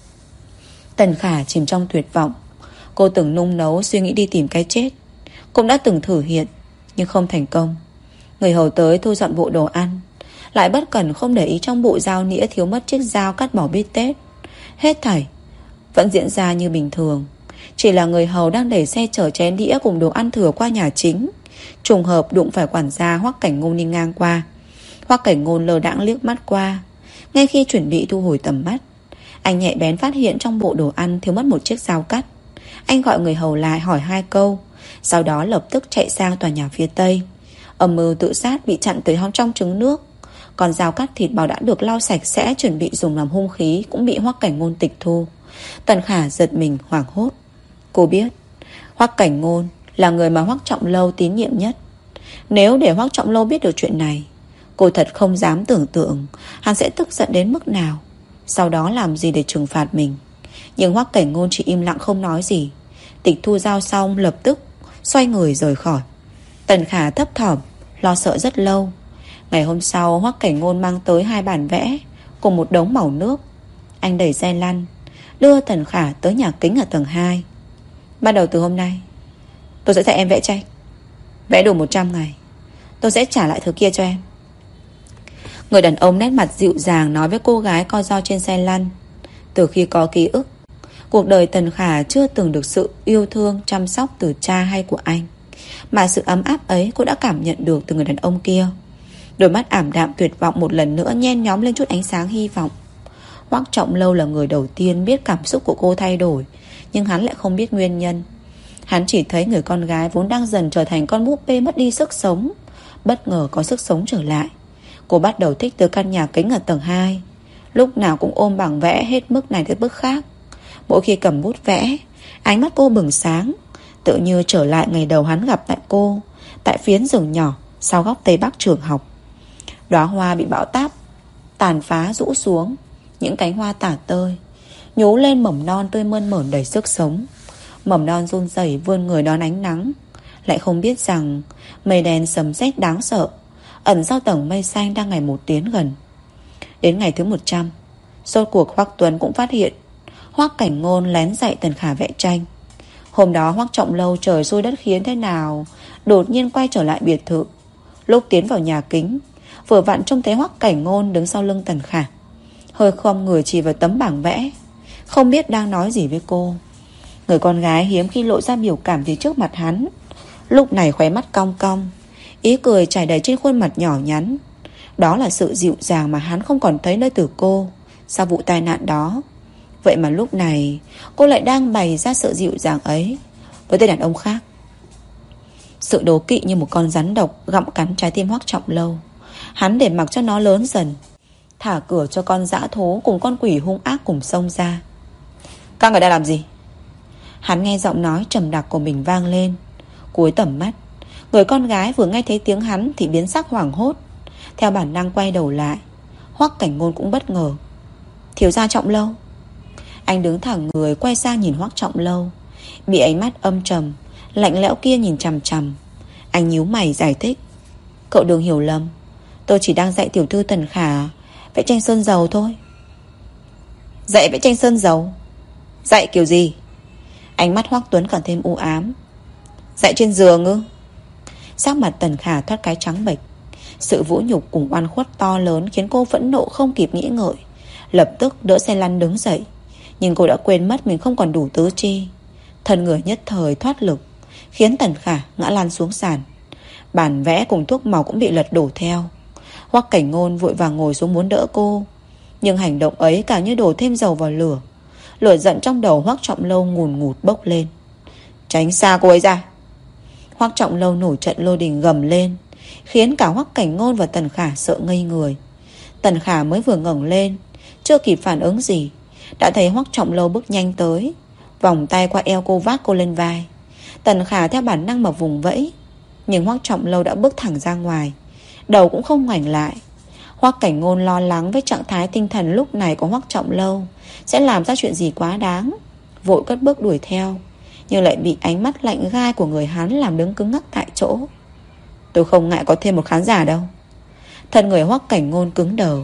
Tần Khả chìm trong tuyệt vọng. Cô từng nung nấu suy nghĩ đi tìm cái chết, cũng đã từng thử hiện, nhưng không thành công. Người hầu tới thu dọn bộ đồ ăn, lại bất cẩn không để ý trong bộ dao nĩa thiếu mất chiếc dao cắt bỏ bít tết. Hết thảy vẫn diễn ra như bình thường. Chỉ là người hầu đang đẩy xe chở chén đĩa cùng đồ ăn thừa qua nhà chính, trùng hợp đụng phải quản gia Hoắc Cảnh Ngôn đi ngang qua. Hoắc Cảnh Ngôn lơ đãng liếc mắt qua. Ngay khi chuẩn bị thu hồi tầm mắt, anh nhạy bén phát hiện trong bộ đồ ăn thiếu mất một chiếc dao cắt. Anh gọi người hầu lại hỏi 2 câu, sau đó lập tức chạy sang tòa nhà phía tây. Âm mưu tự sát bị chặn tới trong trứng nước. Còn dao cắt thịt bò đã được lau sạch sẽ chuẩn bị dùng làm hung khí cũng bị Hoắc Cảnh Ngôn tịch thu. Tần Khả giật mình hoảng hốt. Cô biết Hoắc Cảnh Ngôn là người mà Hoắc Trọng Lâu tín nhiệm nhất. Nếu để Hoắc Trọng Lâu biết được chuyện này, cô thật không dám tưởng tượng hắn sẽ tức giận đến mức nào, sau đó làm gì để trừng phạt mình. Nhưng Hoắc Cảnh Ngôn chỉ im lặng không nói gì. Tịch thu dao xong lập tức xoay người rời khỏi. Tần Khả thấp thỏm lo sợ rất lâu. Ngày hôm sau, Hoắc Cảnh Ngôn mang tới 2 bản vẽ cùng một đống màu nước. Anh đẩy xe lăn đưa Tần Khả tới nhà kính ở tầng 2. Bắt đầu từ hôm nay, tôi sẽ dạy em vẽ tranh. Vẽ đủ 100 ngày, tôi sẽ trả lại thứ kia cho em. Người đàn ông nét mặt dịu dàng nói với cô gái co ro trên xe lăn. Từ khi có ký ức, cuộc đời Tần Khả chưa từng được sự yêu thương chăm sóc từ cha hay của anh, mà sự ấm áp ấy cô đã cảm nhận được từ người đàn ông kia. Đôi mắt ảm đạm tuyệt vọng một lần nữa nhen nhóm lên chút ánh sáng hy vọng. Hoắc Trọng Lâu là người đầu tiên biết cảm xúc của cô thay đổi, nhưng hắn lại không biết nguyên nhân. Hắn chỉ thấy người con gái vốn đang dần trở thành con búp bê mất đi sức sống, bất ngờ có sức sống trở lại. Cô bắt đầu thích từ căn nhà kính ở tầng 2. Lúc nào cũng ôm bảng vẽ hết bức này tới bức khác. Mỗi khi cầm bút vẽ, ánh mắt cô bừng sáng, tự như trở lại ngày đầu hắn gặp lại cô, tại phiến rừng nhỏ sau góc tây bắc trường học. Đóa hoa bị bão táp tàn phá rũ xuống, những cánh hoa tả tơi nhú lên mầm non tươi mơn mởn đầy sức sống. Mầm non run rẩy vươn người đón ánh nắng, lại không biết rằng mây đen sấm sét đáng sợ ẩn sau tầng mây xanh đang ngày một tiến gần. Đến ngày thứ 100, rốt cuộc Hoắc Tuấn cũng phát hiện Hoắc Cảnh Ngôn lén dạy Tần Khả vẽ tranh. Hôm đó Hoắc Trọng Lâu trời xui đất khiến thế nào đột nhiên quay trở lại biệt thự. Lúc tiến vào nhà kính, vừa vặn trông thấy Hoắc Cảnh Ngôn đứng sau lưng Tần Khả, hơi khom người chỉ vào tấm bảng vẽ, không biết đang nói gì với cô. Người con gái hiếm khi lộ ra biểu cảm gì trước mặt hắn. Lúc này khóe mắt cong cong, Ý cười trải đầy trên khuôn mặt nhỏ nhắn. Đó là sự dịu dàng mà hắn không còn thấy nơi từ cô sau vụ tai nạn đó. Vậy mà lúc này cô lại đang bày ra sự dịu dàng ấy với tên đàn ông khác. Sự đố kỵ như một con rắn độc gặm cắn trái tim Hoắc Trọng Lâu. Hắn để mặc cho nó lớn dần, thả cửa cho con dã thú cùng con quỷ hung ác cùng xông ra. Các người đang làm gì? Hắn nghe giọng nói trầm đặc của mình vang lên. Cúi tầm mắt, người con gái vừa nghe thấy tiếng hắn thì biến sắc hoảng hốt, theo bản năng quay đầu lại. Hoắc Cảnh Ngôn cũng bất ngờ. Thiếu gia Trọng Lâu. Anh đứng thẳng người quay sang nhìn Hoắc Trọng Lâu, bị ánh mắt âm trầm lạnh lẽo kia nhìn chằm chằm. Anh nhíu mày giải thích. Cậu đừng hiểu lầm, tôi chỉ đang dạy tiểu thư Tần Khả vẽ tranh sơn dầu thôi. Dạy vẽ tranh sơn dầu? Dạy kiểu gì? Ánh mắt Hoắc Tuấn càng thêm u ám. Dạy trên giường ư? Sắc mặt Tần Khả thoát cái trắng bệch. Sự vũ nhục cùng oan khuất to lớn khiến cô phẫn nộ không kịp nghĩ ngợi, lập tức đỡ xe lăn đứng dậy. Nhưng cô đã quên mất mình không còn đủ tứ chi. Thân người nhất thời thoát lực, khiến Tần Khả ngã lăn xuống sàn. Bản vẽ cùng thuốc màu cũng bị lật đổ theo. Hoắc Cảnh Ngôn vội vàng ngồi xuống muốn đỡ cô, nhưng hành động ấy càng như đổ thêm dầu vào lửa. Lửa giận trong đầu Hoắc Trọng Lâu ngùn ngụt bốc lên. Tránh xa cô ấy ra. Hoắc Trọng Lâu nổi trận lôi đình gầm lên, khiến cả Hoắc Cảnh Ngôn và Tần Khả sợ ngây người. Tần Khả mới vừa ngẩng lên, chưa kịp phản ứng gì, đã thấy Hoắc Trọng Lâu bước nhanh tới, vòng tay qua eo cô vác cô lên vai. Tần Khả theo bản năng mà vùng vẫy, nhưng Hoắc Trọng Lâu đã bước thẳng ra ngoài, đầu cũng không ngoảnh lại. Hoắc Cảnh Ngôn lo lắng với trạng thái tinh thần lúc này của Hoắc Trọng Lâu sẽ làm ra chuyện gì quá đáng, vội cất bước đuổi theo, nhưng lại bị ánh mắt lạnh gai của người hắn làm đứng cứng ngắc tại chỗ. Tôi không ngại có thêm một khán giả đâu. Thân người Hoắc Cảnh Ngôn cứng đờ.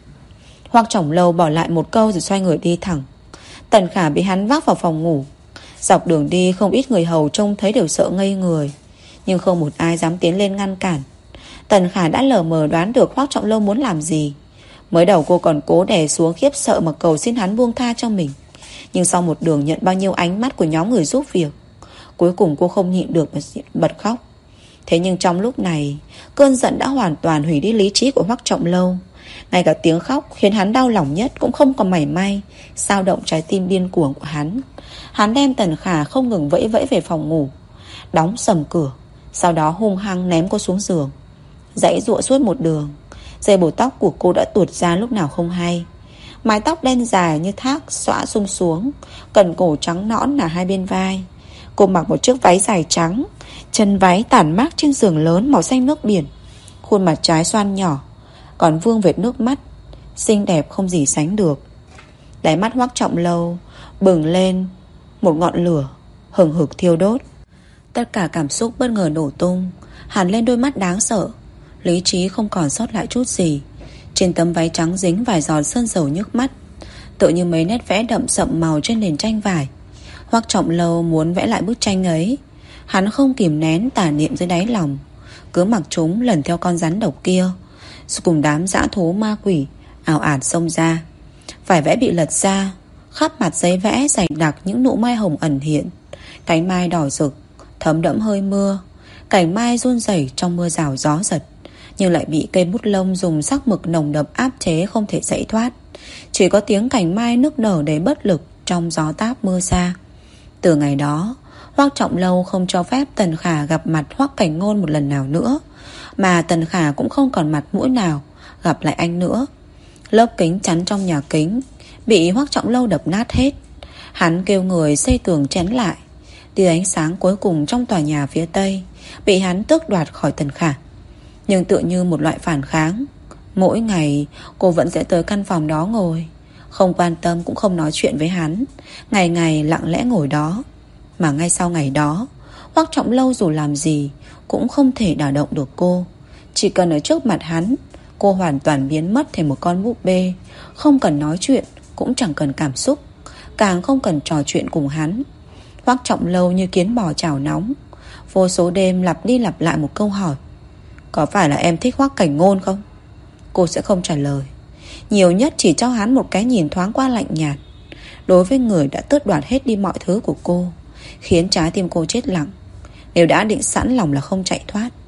Hoắc Trọng Lâu bỏ lại một câu rồi xoay người đi thẳng. Tần Khả bị hắn vác vào phòng ngủ. Dọc đường đi không ít người hầu trông thấy đều sợ ngây người, nhưng không một ai dám tiến lên ngăn cản. Tần Khả đã lờ mờ đoán được Hoắc Trọng Lâu muốn làm gì. Mới đầu cô còn cố đè xuống khiếp sợ mà cầu xin hắn buông tha cho mình, nhưng sau một đường nhận bao nhiêu ánh mắt của nhóm người giúp việc, cuối cùng cô không nhịn được mà bật khóc. Thế nhưng trong lúc này, cơn giận đã hoàn toàn hủy đi lý trí của Hoắc Trọng Lâu. Ngay cả tiếng khóc khiến hắn đau lòng nhất cũng không còn mảy may xao động trái tim điên cuồng của hắn. Hắn đem Tần Khả không ngừng vẫy vẫy về phòng ngủ, đóng sầm cửa, sau đó hung hăng ném cô xuống giường. Giãy giụa suốt một đường, dây buộc tóc của cô đã tuột ra lúc nào không hay. Mái tóc đen dài như thác xõa sung xuống, cần cổ trắng nõn là hai bên vai. Cô mặc một chiếc váy dài trắng, chân váy tản mát trên giường lớn màu xanh nước biển. Khuôn mặt trái xoan nhỏ, còn vương vệt nước mắt, xinh đẹp không gì sánh được. Đáy mắt Hoắc Trọng Lâu bừng lên một ngọn lửa hừng hực thiêu đốt. Tất cả cảm xúc bất ngờ nổ tung, hằn lên đôi mắt đáng sợ. Lý trí không còn sót lại chút gì. Trên tấm váy trắng dính vài giọt sơn dầu nhức mắt, tựa như mấy nét vẽ đậm sậm màu trên nền tranh vải. Hoắc Trọng Lâu muốn vẽ lại bức tranh ấy. Hắn không kìm nén tà niệm dưới đáy lòng, cứ mặc chúng lần theo con rắn độc kia, cùng đám dã thú ma quỷ ảo ạt xông ra. Vải vẽ bị lật ra, khắp mặt giấy vẽ dày đặc những nụ mai hồng ẩn hiện. Cánh mai đỏ rực, thấm đẫm hơi mưa. Cành mai run rẩy trong mưa rào gió giật, nhưng lại bị cây bút lông dùng sắc mực nồng đậm áp chế không thể chạy thoát. Chỉ có tiếng cành mai nức nở đầy bất lực trong gió táp mưa xa. Từ ngày đó, Hoắc Trọng Lâu không cho phép Tần Khả gặp mặt Hoắc Cảnh Ngôn một lần nào nữa, mà Tần Khả cũng không còn mặt mũi nào gặp lại anh nữa. Lớp kính chắn trong nhà kính bị Hoắc Trọng Lâu đập nát hết. Hắn kêu người xây tường chắn lại. Tia ánh sáng cuối cùng trong tòa nhà phía tây bị hắn tước đoạt khỏi Tần Khả. Nhưng tựa như một loại phản kháng, mỗi ngày cô vẫn sẽ tới căn phòng đó ngồi, không quan tâm cũng không nói chuyện với hắn, ngày ngày lặng lẽ ngồi đó. Mà ngay sau ngày đó, Hoắc Trọng Lâu dù làm gì cũng không thể đả động được cô. Chỉ cần ở trước mặt hắn, cô hoàn toàn biến mất thành một con búp bê, không cần nói chuyện, cũng chẳng cần cảm xúc, càng không cần trò chuyện cùng hắn. Hoắc Trọng Lâu như kiến bò chảo nóng, vô số đêm lặp đi lặp lại một câu hỏi: có phải là em thích Hoắc Cảnh Ngôn không? Cô sẽ không trả lời, nhiều nhất chỉ cho hắn một cái nhìn thoáng qua lạnh nhạt. Đối với người đã tước đoạt hết đi mọi thứ của cô, khiến trái tim cô chết lặng. Nếu đã định sẵn lòng là không chạy thoát,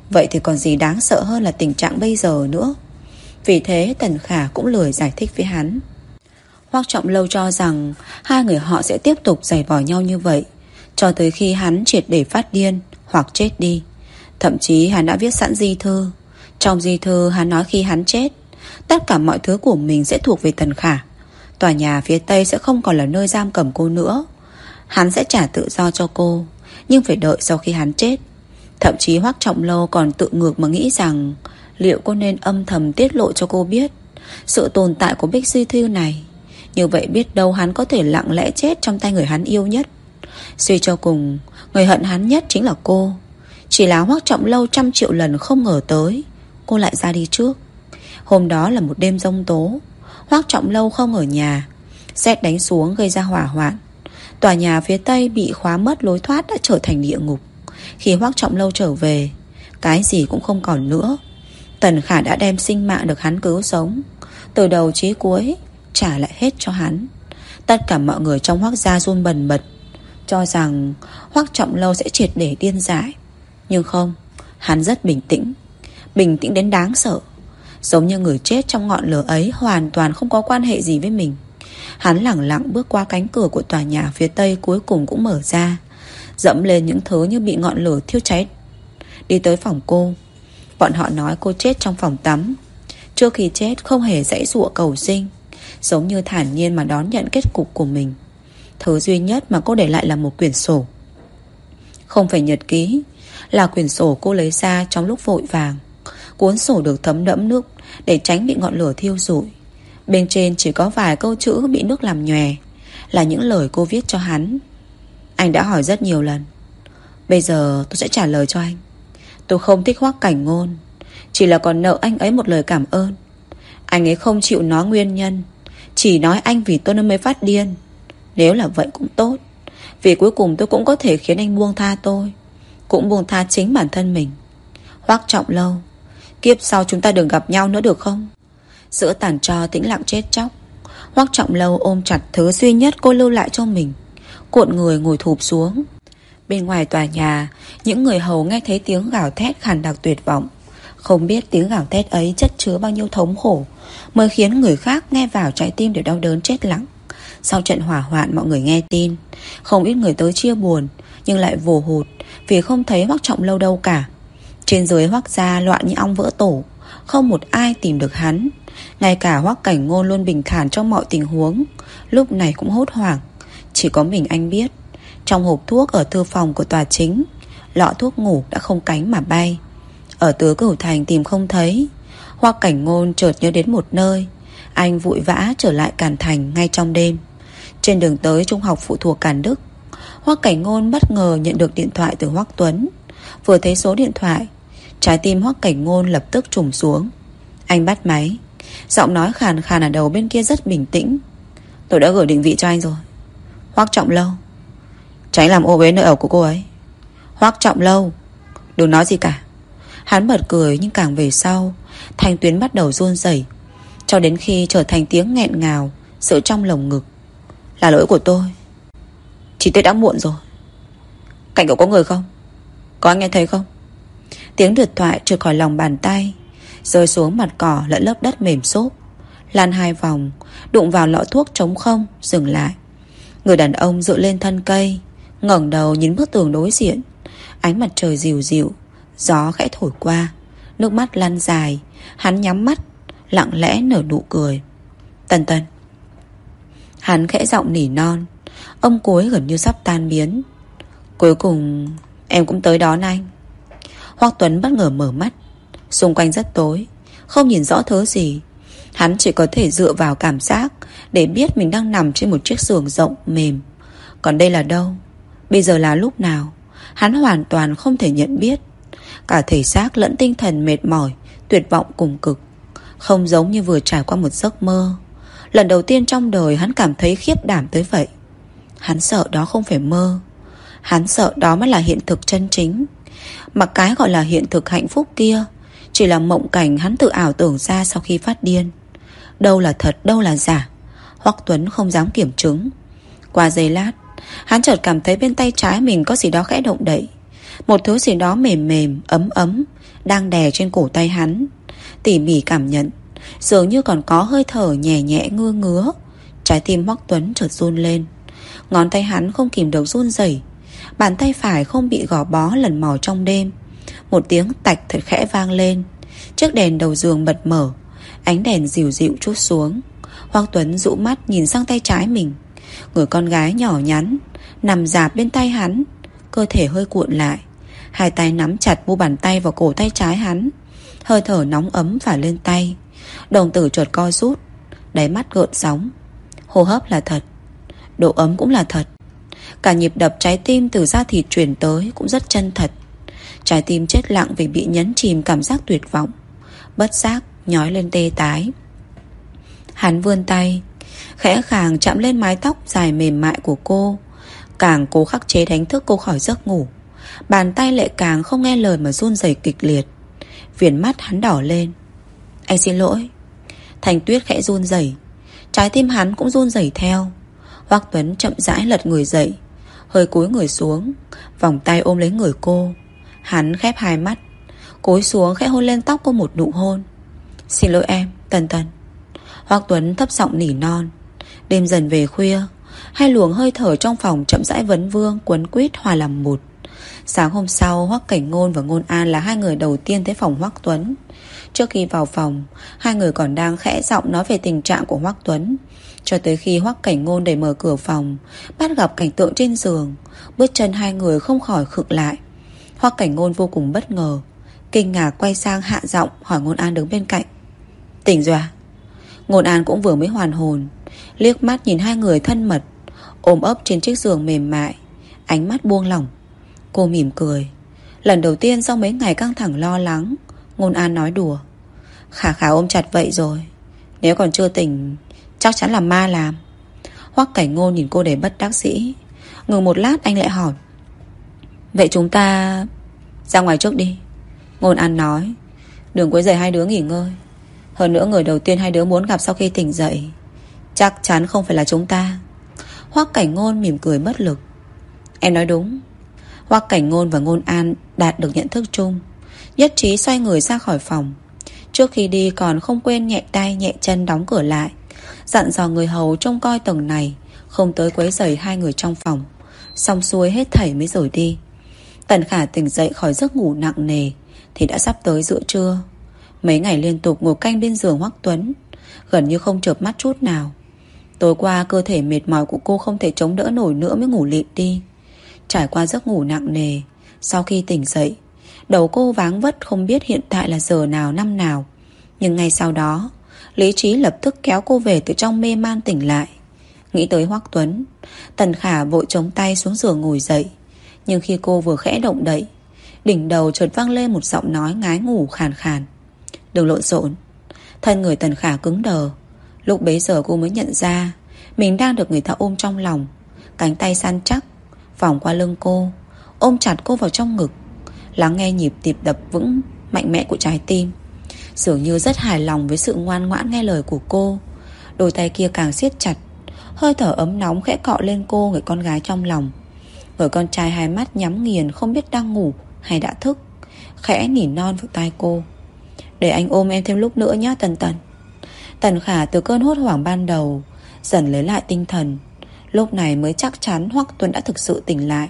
Vậy thì còn gì đáng sợ hơn là tình trạng bây giờ nữa. Vì thế Tần Khả cũng lười giải thích với hắn. Hoắc Trọng Lâu cho rằng hai người họ sẽ tiếp tục giày vò nhau như vậy cho tới khi hắn triệt để phát điên hoặc chết đi. Thậm chí hắn đã viết sẵn di thư. Trong di thư hắn nói khi hắn chết, tất cả mọi thứ của mình sẽ thuộc về Tần Khả. Tòa nhà phía Tây sẽ không còn là nơi giam cầm cô nữa. Hắn sẽ trả tự do cho cô, nhưng phải đợi sau khi hắn chết. Thậm chí Hoắc Trọng Lâu còn tự ngược mà nghĩ rằng liệu cô nên âm thầm tiết lộ cho cô biết sự tồn tại của bích di thư này. Như vậy biết đâu hắn có thể lặng lẽ chết trong tay người hắn yêu nhất. Suy cho cùng, người hận hắn nhất chính là cô. Chỉ là Hoắc Trọng Lâu 100 triệu lần không ngờ tới cô lại ra đi trước. Hôm đó là một đêm giông tố. Hoắc Trọng Lâu không ở nhà. Sét đánh xuống gây ra hỏa hoạn. Tòa nhà phía Tây bị khóa mất lối thoát đã trở thành địa ngục. Khi Hoắc Trọng Lâu trở về, cái gì cũng không còn nữa. Tần Khả đã đem sinh mạng được hắn cứu sống, từ đầu chí cuối trả lại hết cho hắn. Tất cả mọi người trong Hoắc gia run bần bật, cho rằng Hoắc Trọng Lâu sẽ triệt để điên dại. Nhưng không, hắn rất bình tĩnh. Bình tĩnh đến đáng sợ. Giống như người chết trong ngọn lửa ấy hoàn toàn không có quan hệ gì với mình. Hắn lẳng lặng bước qua cánh cửa của tòa nhà phía Tây cuối cùng cũng mở ra, dẫm lên những thứ như bị ngọn lửa thiêu cháy. Đi tới phòng cô. Bọn họ nói cô chết trong phòng tắm. Trước khi chết không hề giãy giụa cầu sinh, giống như thản nhiên mà đón nhận kết cục của mình. Thứ duy nhất mà cô để lại là một quyển sổ. Không phải nhật ký, là quyển sổ cô lấy ra trong lúc vội vàng. Cuốn sổ được thấm đẫm nước để tránh bị ngọn lửa thiêu rụi. Bên trên chỉ có vài câu chữ bị nước làm nhòe, là những lời cô viết cho hắn. Anh đã hỏi rất nhiều lần, bây giờ tôi sẽ trả lời cho anh. Tôi không thích Hoắc Cảnh Ngôn, chỉ là còn nợ anh ấy một lời cảm ơn. Anh ấy không chịu nói nguyên nhân, chỉ nói anh vì tôi nên mới phát điên. Nếu là vậy cũng tốt, vì cuối cùng tôi cũng có thể khiến anh buông tha tôi, cũng buông tha chính bản thân mình. Hoắc Trọng Lâu, kiếp sau chúng ta đừng gặp nhau nữa được không? Giữa tàn tro tĩnh lặng chết chóc, Hoắc Trọng Lâu ôm chặt thứ duy nhất cô lưu lại cho mình, cuộn người ngồi thụp xuống. Bên ngoài tòa nhà, những người hầu nghe thấy tiếng gào thét khàn đặc tuyệt vọng. Không biết tiếng gào thét ấy chất chứa bao nhiêu thống khổ mới khiến người khác nghe vào trái tim đều đau đớn chết lặng. Sau trận hỏa hoạn mọi người nghe tin, không ít người tới chia buồn, nhưng lại vồ hụt vì không thấy Hoắc Trọng Lâu đâu cả. Trên dưới Hoắc gia loạn như ong vỡ tổ, không một ai tìm được hắn. Ngay cả Hoắc Cảnh Ngôn luôn bình thản trong mọi tình huống, lúc này cũng hốt hoảng. Chỉ có mình anh biết, trong hộp thuốc ở thư phòng của tòa chính, lọ thuốc ngủ đã không cánh mà bay. Ở Tứ Cửu Thành tìm không thấy. Hoắc Cảnh Ngôn chợt nhớ đến một nơi. Anh vội vã trở lại Càn Thành ngay trong đêm. Trên đường tới trung học phụ thuộc Càn Đức, Hoắc Cảnh Ngôn bất ngờ nhận được điện thoại từ Hoắc Tuấn. Vừa thấy số điện thoại, trái tim Hoắc Cảnh Ngôn lập tức trùng xuống. Anh bắt máy, giọng nói khàn khàn ở đầu bên kia rất bình tĩnh. Tôi đã gửi định vị cho anh rồi. Hoắc Trọng Lâu, tránh làm ô uế nơi ở của cô ấy. Hoắc Trọng Lâu, đừng nói gì cả. Hắn bật cười, nhưng càng về sau thanh tuyến bắt đầu run rẩy, cho đến khi trở thành tiếng nghẹn ngào sự trong lồng ngực. Là lỗi của tôi, chỉ tôi đã muộn rồi. Cạnh cậu có người không? Có anh nghe thấy không? Tiếng điện thoại trượt khỏi lòng bàn tay, rơi xuống mặt cỏ lẫn lớp đất mềm xốp, lăn 2 vòng, đụng vào lọ thuốc trống không, dừng lại. Người đàn ông dựa lên thân cây, ngẩng đầu nhìn bức tường đối diện. Ánh mặt trời dịu dịu, gió khẽ thổi qua, nước mắt lăn dài. Hắn nhắm mắt, lặng lẽ nở nụ cười. Tần Tần. Hắn khẽ giọng nỉ non, âm cuối gần như sắp tan biến. Cuối cùng em cũng tới đón anh. Hoắc Tuấn bất ngờ mở mắt. Xung quanh rất tối, không nhìn rõ thứ gì. Hắn chỉ có thể dựa vào cảm giác để biết mình đang nằm trên một chiếc giường rộng mềm. Còn đây là đâu? Bây giờ là lúc nào? Hắn hoàn toàn không thể nhận biết. Cả thể xác lẫn tinh thần mệt mỏi, tuyệt vọng cùng cực, không giống như vừa trải qua một giấc mơ. Lần đầu tiên trong đời hắn cảm thấy khiếp đảm tới vậy. Hắn sợ đó không phải mơ. Hắn sợ đó mới là hiện thực chân chính. Mà cái gọi là hiện thực hạnh phúc kia chỉ là mộng cảnh hắn tự ảo tưởng ra sau khi phát điên. Đâu là thật, đâu là giả, Hoắc Tuấn không dám kiểm chứng. Qua giây lát, hắn chợt cảm thấy bên tay trái mình có gì đó khẽ động đậy. Một thứ gì đó mềm mềm, ấm ấm đang đè trên cổ tay hắn. Tỉ mỉ cảm nhận, dường như còn có hơi thở nhẹ nhẹ ngưa ngứa. Trái tim Hoắc Tuấn chợt run lên. Ngón tay hắn không kìm được run rẩy. Bàn tay phải không bị gò bó lần mò trong đêm. Một tiếng tạch thật khẽ vang lên. Chiếc đèn đầu giường bật mở. Ánh đèn dịu dịu trút xuống. Hoắc Tuấn dụ mắt nhìn sang tay trái mình. Người con gái nhỏ nhắn nằm rạp bên tay hắn, cơ thể hơi cuộn lại. Hai tay nắm chặt mu bàn tay vào cổ tay trái hắn. Hơi thở nóng ấm phả lên tay. Đồng tử chợt co rút, đáy mắt gợn sóng. Hô hấp là thật, độ ấm cũng là thật. Cả nhịp đập trái tim từ da thịt truyền tới cũng rất chân thật. Trái tim chết lặng vì bị nhấn chìm cảm giác tuyệt vọng. Bất giác nhói lên tê tái. Hắn vươn tay, khẽ khàng chạm lên mái tóc dài mềm mại của cô. Càng cố khắc chế đánh thức cô khỏi giấc ngủ. Bàn tay lại càng không nghe lời mà run rẩy kịch liệt. Viền mắt hắn đỏ lên. Anh xin lỗi. Thanh Tuyết khẽ run rẩy. Trái tim hắn cũng run rẩy theo. Hoắc Tuấn chậm rãi lật người dậy, hơi cúi người xuống, vòng tay ôm lấy người cô. Hắn khép hai mắt, cúi xuống khẽ hôn lên tóc cô một nụ hôn. Xin lỗi em, Tần Tần. Hoắc Tuấn thấp giọng nỉ non. Đêm dần về khuya, hai luồng hơi thở trong phòng chậm rãi vấn vương quấn quýt hòa làm một. Sáng hôm sau, Hoắc Cảnh Ngôn và Ngôn An là hai người đầu tiên tới phòng Hoắc Tuấn. Trước khi vào phòng, hai người còn đang khẽ giọng nói về tình trạng của Hoắc Tuấn. Cho tới khi Hoắc Cảnh Ngôn đẩy mở cửa phòng, bắt gặp cảnh tượng trên giường, bước chân hai người không khỏi khựng lại. Hoắc Cảnh Ngôn vô cùng bất ngờ, kinh ngạc quay sang hạ giọng hỏi Ngôn An đứng bên cạnh. Tỉnh rồi à? Ngôn An cũng vừa mới hoàn hồn, liếc mắt nhìn hai người thân mật ôm ấp trên chiếc giường mềm mại, ánh mắt buông lỏng. Cô mỉm cười. Lần đầu tiên sau mấy ngày căng thẳng lo lắng, Ngôn An nói đùa. Khả Khả ôm chặt vậy rồi, nếu còn chưa tỉnh chắc chắn là ma làm. Hoắc Cảnh Ngôn nhìn cô đầy bất đắc dĩ. Ngừng một lát anh lại hỏi. Vậy chúng ta ra ngoài trước đi. Ngôn An nói. Đừng quấy rầy hai đứa nghỉ ngơi. Hơn nữa người đầu tiên hai đứa muốn gặp sau khi tỉnh dậy chắc chắn không phải là chúng ta. Hoắc Cảnh Ngôn mỉm cười bất lực. Em nói đúng. Hoắc Cảnh Ngôn và Ngôn An đạt được nhận thức chung, nhất trí xoay người ra khỏi phòng. Trước khi đi còn không quên nhẹ tay nhẹ chân đóng cửa lại, dặn dò người hầu trông coi tầng này không tới quấy rầy hai người trong phòng. Xong xuôi hết thảy mới rời đi. Tần Khả tỉnh dậy khỏi giấc ngủ nặng nề thì đã sắp tới giữa trưa. Mấy ngày liên tục ngồi canh bên giường Hoắc Tuấn, gần như không chợp mắt chút nào. Tối qua cơ thể mệt mỏi của cô không thể chống đỡ nổi nữa mới ngủ lịm đi. Trải qua giấc ngủ nặng nề, sau khi tỉnh dậy, đầu cô váng vất không biết hiện tại là giờ nào năm nào. Nhưng ngay sau đó, lý trí lập tức kéo cô về từ trong mê man tỉnh lại. Nghĩ tới Hoắc Tuấn, Tần Khả vội chống tay xuống giường ngồi dậy. Nhưng khi cô vừa khẽ động đậy, đỉnh đầu chợt vang lên một giọng nói ngái ngủ khàn khàn. Đừng lộn xộn. Thân người Tần Khả cứng đờ. Lúc bấy giờ cô mới nhận ra mình đang được người ta ôm trong lòng. Cánh tay săn chắc vòng qua lưng cô, ôm chặt cô vào trong ngực, lắng nghe nhịp tim đập vững mạnh mẽ của trái tim. Dường như rất hài lòng với sự ngoan ngoãn nghe lời của cô. Đôi tay kia càng siết chặt, hơi thở ấm nóng khẽ cọ lên cô, người con gái trong lòng. Người con trai hai mắt nhắm nghiền không biết đang ngủ hay đã thức, khẽ nỉ non vào tai cô. Để anh ôm em thêm lúc nữa nhé Tần Tần. Tần Khả từ cơn hốt hoảng ban đầu dần lấy lại tinh thần. Lúc này mới chắc chắn Hoắc Tuấn đã thực sự tỉnh lại.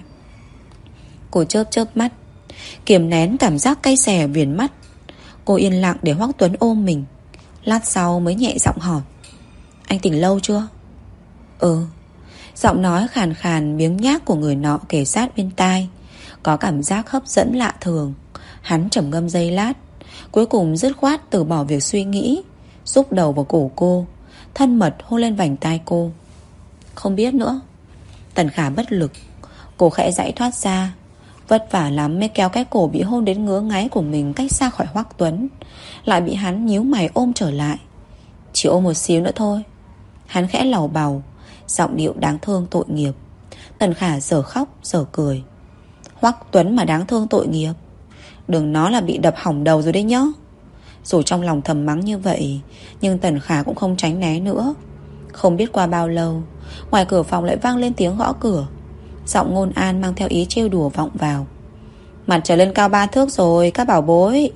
Cô chớp chớp mắt, kiềm nén cảm giác cay xè ở viền mắt. Cô yên lặng để Hoắc Tuấn ôm mình. Lát sau mới nhẹ giọng hỏi. Anh tỉnh lâu chưa? Ừ. Giọng nói khàn khàn biếng nhác của người nọ kề sát bên tai, có cảm giác hấp dẫn lạ thường. Hắn trầm ngâm giây lát, cuối cùng dứt khoát từ bỏ việc suy nghĩ, xúc đầu vào cổ cô, thân mật hôn lên vành tai cô. Không biết nữa. Tần Khả bất lực. Cô khẽ giãy thoát ra, vất vả lắm mới kéo cái cổ bị hôn đến ngứa ngáy của mình cách xa khỏi Hoắc Tuấn, lại bị hắn nhíu mày ôm trở lại. Chỉ ôm một xíu nữa thôi. Hắn khẽ lầu bầu, giọng điệu đáng thương tội nghiệp. Tần Khả giờ khóc giờ cười. Hoắc Tuấn mà đáng thương tội nghiệp? Đừng nói là bị đập hỏng đầu rồi đấy nhá. Dù trong lòng thầm mắng như vậy, nhưng Tần Khả cũng không tránh né nữa. Không biết qua bao lâu, ngoài cửa phòng lại vang lên tiếng gõ cửa. Giọng Ngôn An mang theo ý trêu đùa vọng vào. Mặt trời lên cao 3 thước rồi các bảo bối,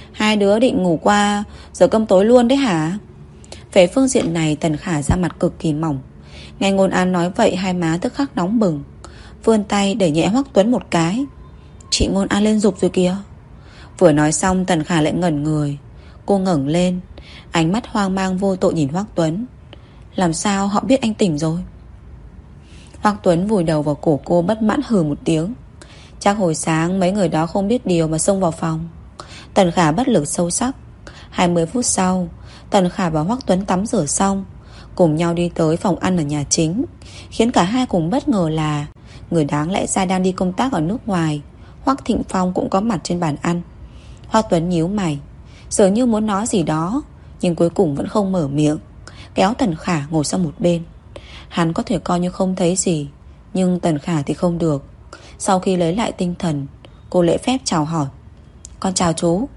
Hai đứa định ngủ qua giờ cơm tối luôn đấy hả? Về phương diện này Tần Khả ra mặt cực kỳ mỏng. Nghe Ngôn An nói vậy hai má tức khắc nóng bừng, vươn tay để nhẹ Hoắc Tuấn một cái. Chị Ngôn An lên giục rồi kìa. Vừa nói xong Tần Khả lại ngẩn người. Cô ngẩng lên, ánh mắt hoang mang vô tội nhìn Hoắc Tuấn. Làm sao họ biết anh tỉnh rồi? Hoắc Tuấn vùi đầu vào cổ cô bất mãn hừ một tiếng. Chắc hồi sáng mấy người đó không biết điều mà xông vào phòng. Tần Khả bất lực sâu sắc. 20 phút sau, Tần Khả và Hoắc Tuấn tắm rửa xong, cùng nhau đi tới phòng ăn ở nhà chính. Khiến cả hai cùng bất ngờ là người đáng lẽ ra đang đi công tác ở nước ngoài, Hoắc Thịnh Phong cũng có mặt trên bàn ăn. Hoắc Tuấn nhíu mày, dường như muốn nói gì đó, nhưng cuối cùng vẫn không mở miệng, kéo Tần Khả ngồi sang một bên. Hắn có thể coi như không thấy gì, nhưng Tần Khả thì không được. Sau khi lấy lại tinh thần, cô lễ phép chào hỏi. Con chào chú.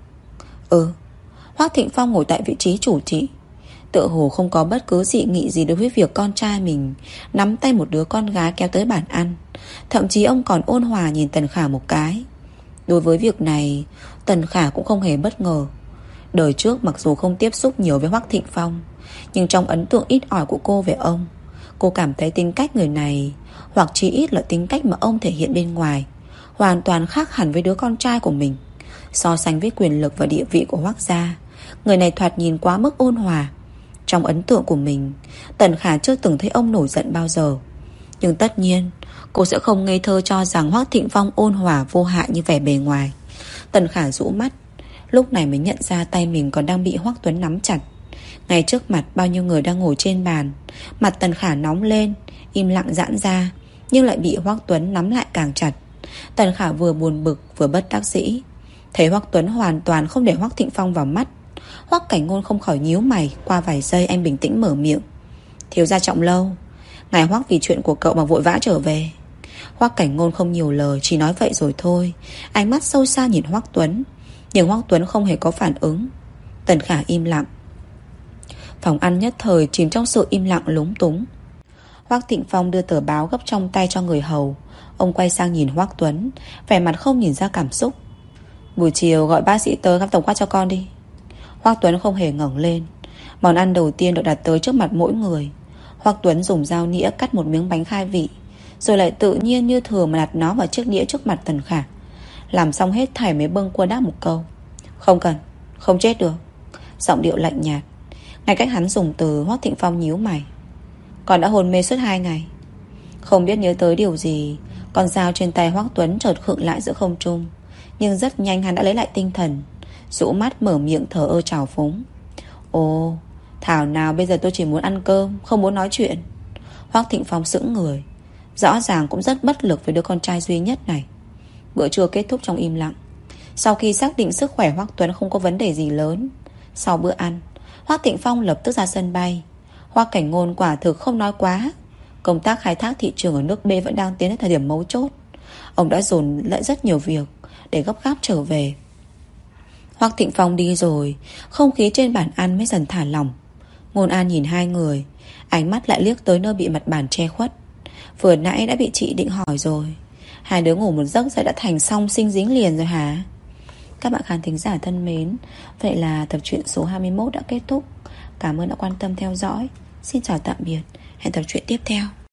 Hoắc Thịnh Phong ngồi tại vị trí chủ trị, tựa hồ không có bất cứ dị nghị gì đối với việc con trai mình nắm tay một đứa con gái kéo tới bàn ăn. Thậm chí ông còn ôn hòa nhìn Tần Khả một cái. Đối với việc này, Tần Khả cũng không hề bất ngờ. Đời trước mặc dù không tiếp xúc nhiều với Hoắc Thịnh Phong, nhưng trong ấn tượng ít ỏi của cô về ông, cô cảm thấy tính cách người này, hoặc chỉ ít là tính cách mà ông thể hiện bên ngoài, hoàn toàn khác hẳn với đứa con trai của mình. So sánh với quyền lực và địa vị của Hoắc gia, người này thoạt nhìn quá mức ôn hòa. Trong ấn tượng của mình, Tần Khả chưa từng thấy ông nổi giận bao giờ. Nhưng tất nhiên cô sẽ không ngây thơ cho rằng Hoắc Thịnh Phong ôn hòa vô hại như vẻ bề ngoài. Tần Khả rũ mắt, lúc này mới nhận ra tay mình còn đang bị Hoắc Tuấn nắm chặt. Ngay trước mặt bao nhiêu người đang ngồi trên bàn, mặt Tần Khả nóng lên, im lặng giãn ra, nhưng lại bị Hoắc Tuấn nắm lại càng chặt. Tần Khả vừa buồn bực vừa bất đắc dĩ. Thấy Hoắc Tuấn hoàn toàn không để Hoắc Thịnh Phong vào mắt, Hoắc Cảnh Ngôn không khỏi nhíu mày. Qua vài giây anh bình tĩnh mở miệng. Thiếu gia Trọng Lâu, ngài Hoắc vì chuyện của cậu mà vội vã trở về. Hoắc Cảnh Ngôn không nhiều lời, chỉ nói vậy rồi thôi. Ánh mắt sâu xa nhìn Hoắc Tuấn, nhưng Hoắc Tuấn không hề có phản ứng. Tần Khả im lặng. Phòng ăn nhất thời chìm trong sự im lặng lúng túng. Hoắc Thịnh Phong đưa tờ báo gấp trong tay cho người hầu. Ông quay sang nhìn Hoắc Tuấn, vẻ mặt không nhìn ra cảm xúc. Buổi chiều gọi bác sĩ tới khám tổng quát cho con đi. Hoắc Tuấn không hề ngẩng lên. Món ăn đầu tiên được đặt tới trước mặt mỗi người. Hoắc Tuấn dùng dao nĩa cắt một miếng bánh khai vị, rồi lại tự nhiên như thường mà đặt nó vào chiếc đĩa trước mặt Tần Khả. Làm xong hết thảy mới bâng quơ đáp một câu. Không cần, không chết được. Giọng điệu lạnh nhạt. Ngay cách hắn dùng từ, Hoắc Thịnh Phong nhíu mày. Con đã hôn mê suốt 2 ngày. Không biết nhớ tới điều gì, con dao trên tay Hoắc Tuấn chợt khựng lại giữa không trung. Nhưng rất nhanh hắn đã lấy lại tinh thần, rũ mắt mở miệng thờ ơ trào phúng. Ồ, thảo nào bây giờ tôi chỉ muốn ăn cơm, không muốn nói chuyện. Hoắc Thịnh Phong sững người, rõ ràng cũng rất bất lực với đứa con trai duy nhất này. Bữa trưa kết thúc trong im lặng. Sau khi xác định sức khỏe Hoắc Tuấn không có vấn đề gì lớn, sau bữa ăn, Hoắc Thịnh Phong lập tức ra sân bay. Hoắc Cảnh Ngôn quả thực không nói quá. Công tác khai thác thị trường ở nước B vẫn đang tiến đến thời điểm mấu chốt. Ông đã dồn lại rất nhiều việc để gấp gáp trở về. Hoắc Thịnh Phong đi rồi, không khí trên bàn ăn mới dần thả lỏng. Ngôn An nhìn hai người, ánh mắt lại liếc tới nơi bị mặt bàn che khuất. Vừa nãy đã bị chị định hỏi rồi. Hai đứa ngủ một giấc dậy đã thành song sinh dính liền rồi hả? Các bạn khán thính giả thân mến, vậy là tập truyện số 21 đã kết thúc. Cảm ơn đã quan tâm theo dõi. Xin chào tạm biệt. Hẹn tập truyện tiếp theo.